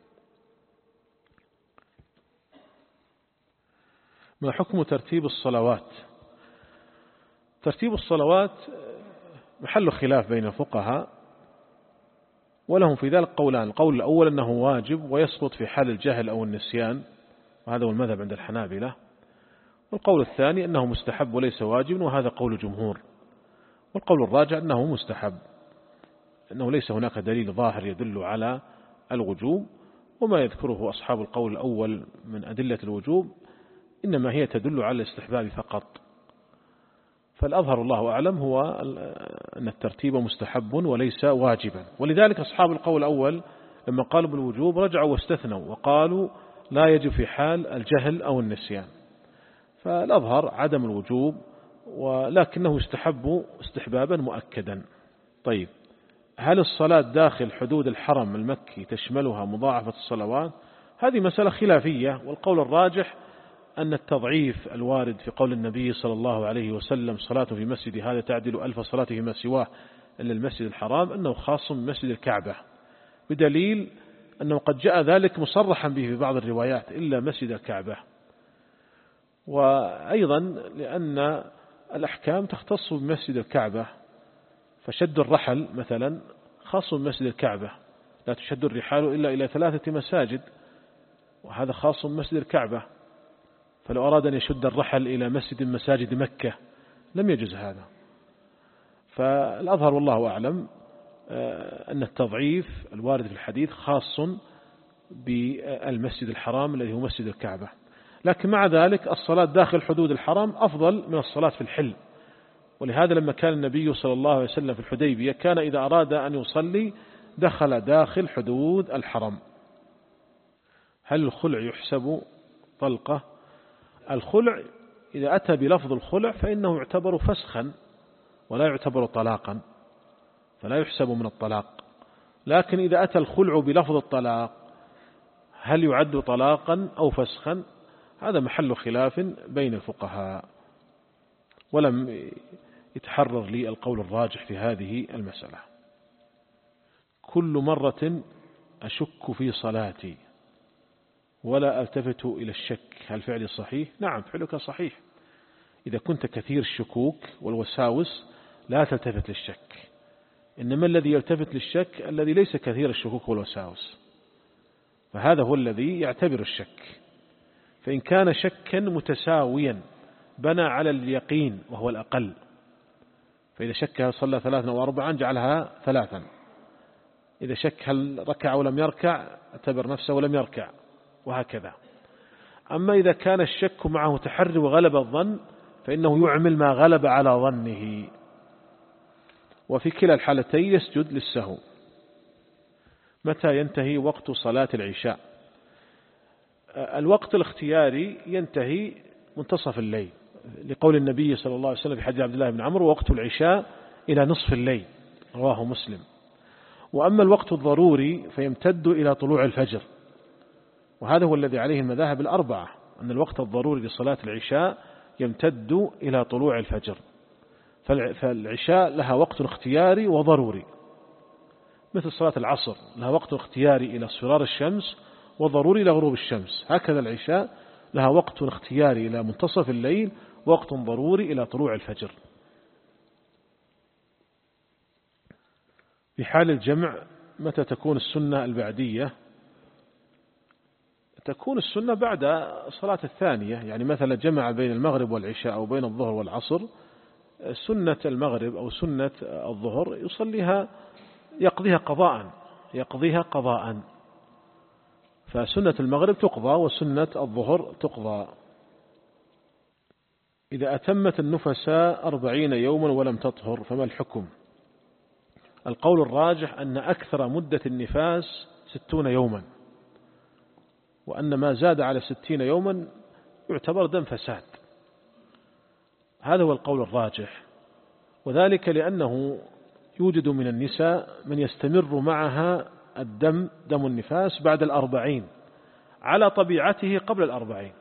ما حكم ترتيب الصلوات؟ ترتيب الصلوات محل خلاف بين الفقهاء، ولهم في ذلك قولان. القول الأول أنه واجب ويسقط في حال الجهل أو النسيان، وهذا هو المذهب عند الحنابلة. والقول الثاني أنه مستحب وليس واجب، وهذا قول الجمهور. والقول الراجع أنه مستحب، أنه ليس هناك دليل ظاهر يدل على الوجوب، وما يذكره أصحاب القول الأول من أدلة الوجوب إنما هي تدل على الاستحباب فقط. فالأظهر الله أعلم هو أن الترتيب مستحب وليس واجبا، ولذلك أصحاب القول الأول لما قالوا بالوجوب رجعوا واستثنوا وقالوا لا يجب في حال الجهل أو النسيان. فالأظهر عدم الوجوب، ولكنه يستحب استحبابا مؤكدا. طيب، هل الصلاة داخل حدود الحرم المكي تشملها مضاعفة الصلوات؟ هذه مسألة خلافية، والقول الراجح أن التضعيف الوارد في قول النبي صلى الله عليه وسلم صلاة في مسجد هذا تعدل ألف صلاة فيما سواه إلا المسجد الحرام، أنه خاص بمسجد الكعبة، بدليل أنه قد جاء ذلك مصرحا به في بعض الروايات إلا مسجد الكعبة. وأيضا لأن الأحكام تختص بمسجد الكعبة، فشد الرحل مثلا خاص بمسجد الكعبة، لا تشد الرحال إلا إلى ثلاثة مساجد، وهذا خاص بمسجد الكعبة. فلو أراد أن يشد الرحل إلى مسجد من مساجد مكة لم يجوز هذا. فالأظهر والله أعلم أن التضعيف الوارد في الحديث خاص بالمسجد الحرام الذي هو مسجد الكعبة، لكن مع ذلك الصلاة داخل حدود الحرام أفضل من الصلاة في الحل. ولهذا لما كان النبي صلى الله عليه وسلم في الحديبية كان إذا أراد أن يصلي دخل داخل حدود الحرم. هل الخلع يحسب طلقة؟ الخلع إذا أتى بلفظ الخلع فإنه يعتبر فسخا ولا يعتبر طلاقا، فلا يحسب من الطلاق. لكن إذا أتى الخلع بلفظ الطلاق هل يعد طلاقا أو فسخا؟ هذا محل خلاف بين الفقهاء، ولم يتحرر لي القول الراجح في هذه المسألة. كل مرة أشك في صلاتي ولا ألتفت إلى الشك، هل فعلي صحيح؟ نعم، فعلك صحيح إذا كنت كثير الشكوك والوساوس لا تلتفت للشك، إنما الذي يلتفت للشك الذي ليس كثير الشكوك والوساوس، فهذا هو الذي يعتبر الشك. فإن كان شكا متساويا بنى على اليقين وهو الأقل، فإذا شك هل صلى ثلاثا أو أربعا جعلها ثلاثا، إذا شك هل ركع ولم يركع اعتبر نفسه ولم يركع، وهكذا. أما إذا كان الشك معه تحري وغلب الظن فإنه يعمل ما غلب على ظنه، وفي كلا الحالتين يسجد للسهو. متى ينتهي وقت صلاة العشاء؟ الوقت الاختياري ينتهي منتصف الليل، لقول النبي صلى الله عليه وسلم في حديث عبد الله بن عمرو: وقت العشاء إلى نصف الليل، رواه مسلم. وأما الوقت الضروري فيمتد إلى طلوع الفجر، وهذا هو الذي عليه المذاهب الأربعة، أن الوقت الضروري لصلاة العشاء يمتد إلى طلوع الفجر. فالعشاء لها وقت اختياري وضروري، مثل صلاة العصر لها وقت اختياري إلى اصفرار الشمس وضروري إلى غروب الشمس، هكذا العشاء لها وقت اختياري إلى منتصف الليل ووقت ضروري إلى طلوع الفجر. في حال الجمع متى تكون السنة البعدية؟ تكون السنة بعد الصلاة الثانية، يعني مثلا جمع بين المغرب والعشاء أو بين الظهر والعصر، سنة المغرب أو سنة الظهر يصليها يقضيها قضاء يقضيها قضاء فسنة المغرب تقضى وسنة الظهر تقضى. إذا أتمت النفساء أربعين يوما ولم تطهر فما الحكم؟ القول الراجح أن أكثر مدة النفاس ستون يوما، وأن ما زاد على ستين يوما يعتبر دم فساد، هذا هو القول الراجح. وذلك لأنه يوجد من النساء من يستمر معها الدم دم النفاس بعد الأربعين على طبيعته قبل الأربعين،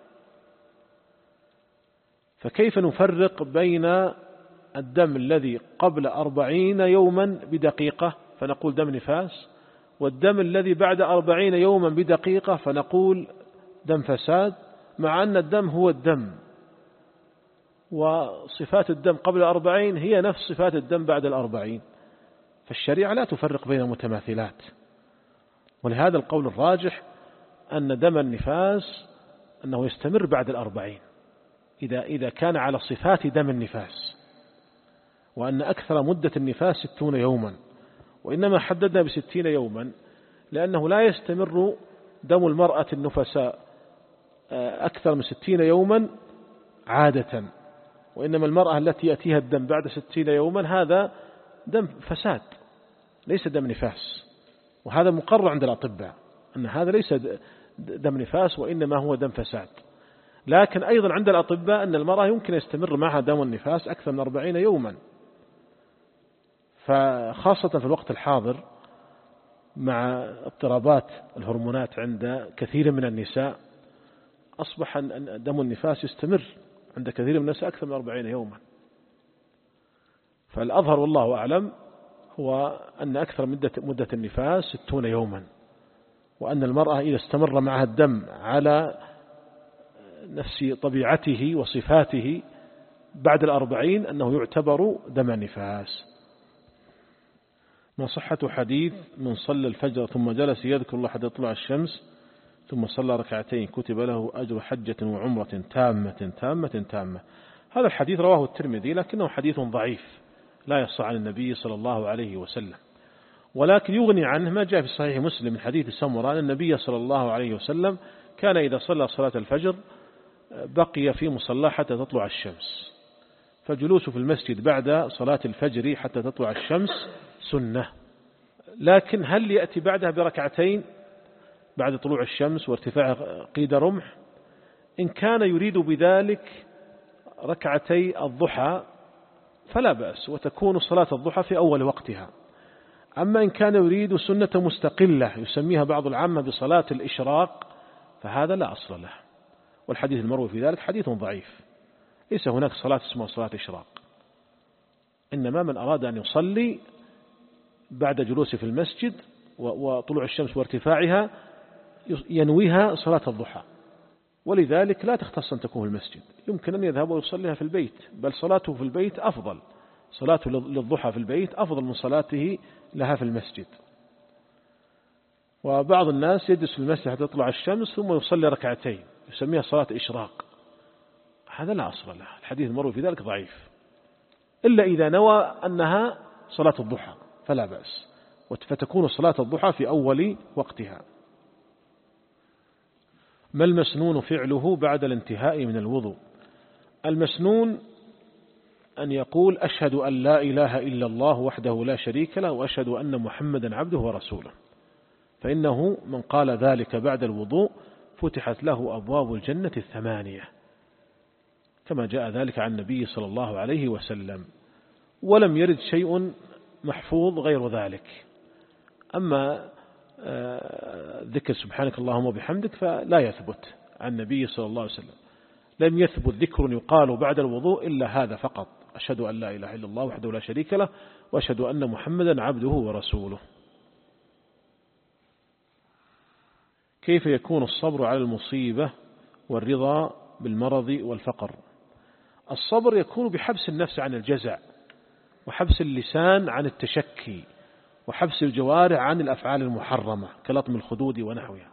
فكيف نفرق بين الدم الذي قبل أربعين يوما بدقيقة فنقول دم نفاس، والدم الذي بعد أربعين يوما بدقيقة فنقول دم فساد، مع أن الدم هو الدم، وصفات الدم قبل الأربعين هي نفس صفات الدم بعد الأربعين، فالشريعة لا تفرق بين المتماثلات. ولهذا القول الراجح أن دم النفاس أنه يستمر بعد الأربعين إذا إذا كان على صفات دم النفاس، وأن أكثر مدة النفاس ستون يوما، وإنما حددنا بستين يوما لأنه لا يستمر دم المرأة النفساء أكثر من ستين يوما عادة، وإنما المرأة التي يأتيها الدم بعد ستين يوما هذا دم فساد ليس دم نفاس، وهذا مقرر عند الأطباء أن هذا ليس دم نفاس وإنما هو دم فساد. لكن أيضا عند الأطباء أن المرأة يمكن يستمر معها دم النفاس أكثر من أربعين يوما، فخاصة في الوقت الحاضر مع اضطرابات الهرمونات عند كثير من النساء أصبح أن دم النفاس يستمر عند كثير من النساء أكثر من أربعين يوما. فالأظهر والله أعلم هو أن أكثر مدة, مدة النفاس ستون يوما، وأن المرأة إذا استمر معها الدم على نفس طبيعته وصفاته بعد الأربعين أنه يعتبر دم نفاس. ما صحة حديث من صلى الفجر ثم جلس يذكر الله حتى تطلع الشمس ثم صلى ركعتين كتب له أجر حجة وعمرة تامة تامة تامة؟ هذا الحديث رواه الترمذي لكنه حديث ضعيف لا يصح عن النبي صلى الله عليه وسلم، ولكن يغني عنه ما جاء في صحيح مسلم من حديث سمرة أن النبي صلى الله عليه وسلم كان إذا صلى صلاة الفجر بقي في مصلى حتى تطلع الشمس، فالجلوس في المسجد بعد صلاة الفجر حتى تطلع الشمس سنة. لكن هل يأتي بعدها بركعتين بعد طلوع الشمس وارتفاع قيد رمح؟ إن كان يريد بذلك ركعتي الضحى فلا بأس، وتكون صلاة الضحى في أول وقتها. أما إن كان يريد سنة مستقلة يسميها بعض العامة بصلاة الإشراق فهذا لا أصل له، والحديث المروي في ذلك حديث ضعيف، ليس هناك صلاة اسمها صلاة إشراق، إنما من أراد أن يصلي بعد جلوسه في المسجد وطلوع الشمس وارتفاعها ينويها صلاة الضحى. ولذلك لا تختص أن تكون في المسجد، يمكن أن يذهب ويصليها في البيت، بل صلاته في البيت أفضل، صلاته للضحى في البيت أفضل من صلاته لها في المسجد. وبعض الناس يجلس في المسجد حتى تطلع الشمس ثم يصلي ركعتين يسميها صلاة إشراق، هذا لا أصل له، الحديث المروي في ذلك ضعيف، إلا إذا نوى أنها صلاة الضحى فلا بأس، فتكون صلاة الضحى في أول وقتها. ما المسنون فعله بعد الانتهاء من الوضوء؟ المسنون أن يقول أشهد أن لا إله إلا الله وحده لا شريك له وأشهد أن محمدا عبده ورسوله، فإنه من قال ذلك بعد الوضوء فتحت له أبواب الجنة الثمانية كما جاء ذلك عن النبي صلى الله عليه وسلم، ولم يرد شيء محفوظ غير ذلك. أما ذكر سبحانك اللهم وبحمدك فلا يثبت عن النبي صلى الله عليه وسلم، لم يثبت ذكر يقال بعد الوضوء إلا هذا فقط، أشهد أن لا إله إلا الله وحده لا شريك له وأشهد أن محمدا عبده ورسوله. كيف يكون الصبر على المصيبة والرضا بالمرض والفقر؟ الصبر يكون بحبس النفس عن الجزع، وحبس اللسان عن التشكي، وحبس الجوارح عن الأفعال المحرمة كلطم الخدود ونحوها.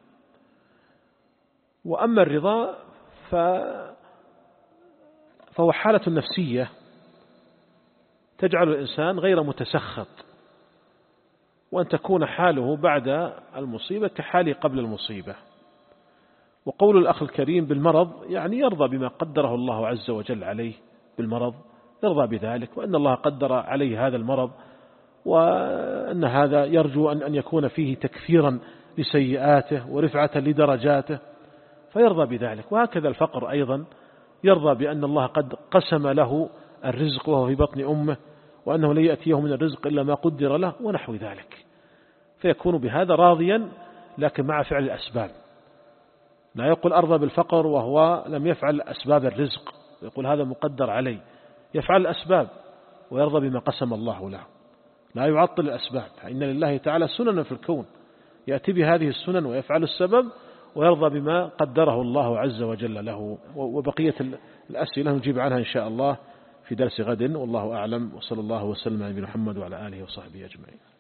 وأما الرضا ف... فهو حالة نفسية تجعل الإنسان غير متسخط، وأن تكون حاله بعد المصيبة كحاله قبل المصيبة. وقول الأخ الكريم بالمرض يعني يرضى بما قدره الله عز وجل عليه بالمرض، يرضى بذلك، وأن الله قدر عليه هذا المرض، وأن هذا يرجو أن يكون فيه تكفيرا لسيئاته ورفعة لدرجاته فيرضى بذلك. وهكذا الفقر أيضا يرضى بأن الله قد قسم له الرزق وهو في بطن أمه، وأنه لا يأتيه من الرزق إلا ما قدر له ونحو ذلك، فيكون بهذا راضيا لكن مع فعل الأسباب. لا يقول أرضى بالفقر وهو لم يفعل أسباب الرزق، يقول هذا مقدر عليه، يفعل الأسباب ويرضى بما قسم الله له، لا يعطل الأسباب، فإن لله تعالى سنن في الكون يأتي بهذه السنن ويفعل السبب ويرضى بما قدره الله عز وجل له. وبقية الأسئلة نجيب عنها إن شاء الله في درس غد، والله أعلم، وصلى الله وسلم على نبينا محمد وعلى آله وصحبه أجمعين.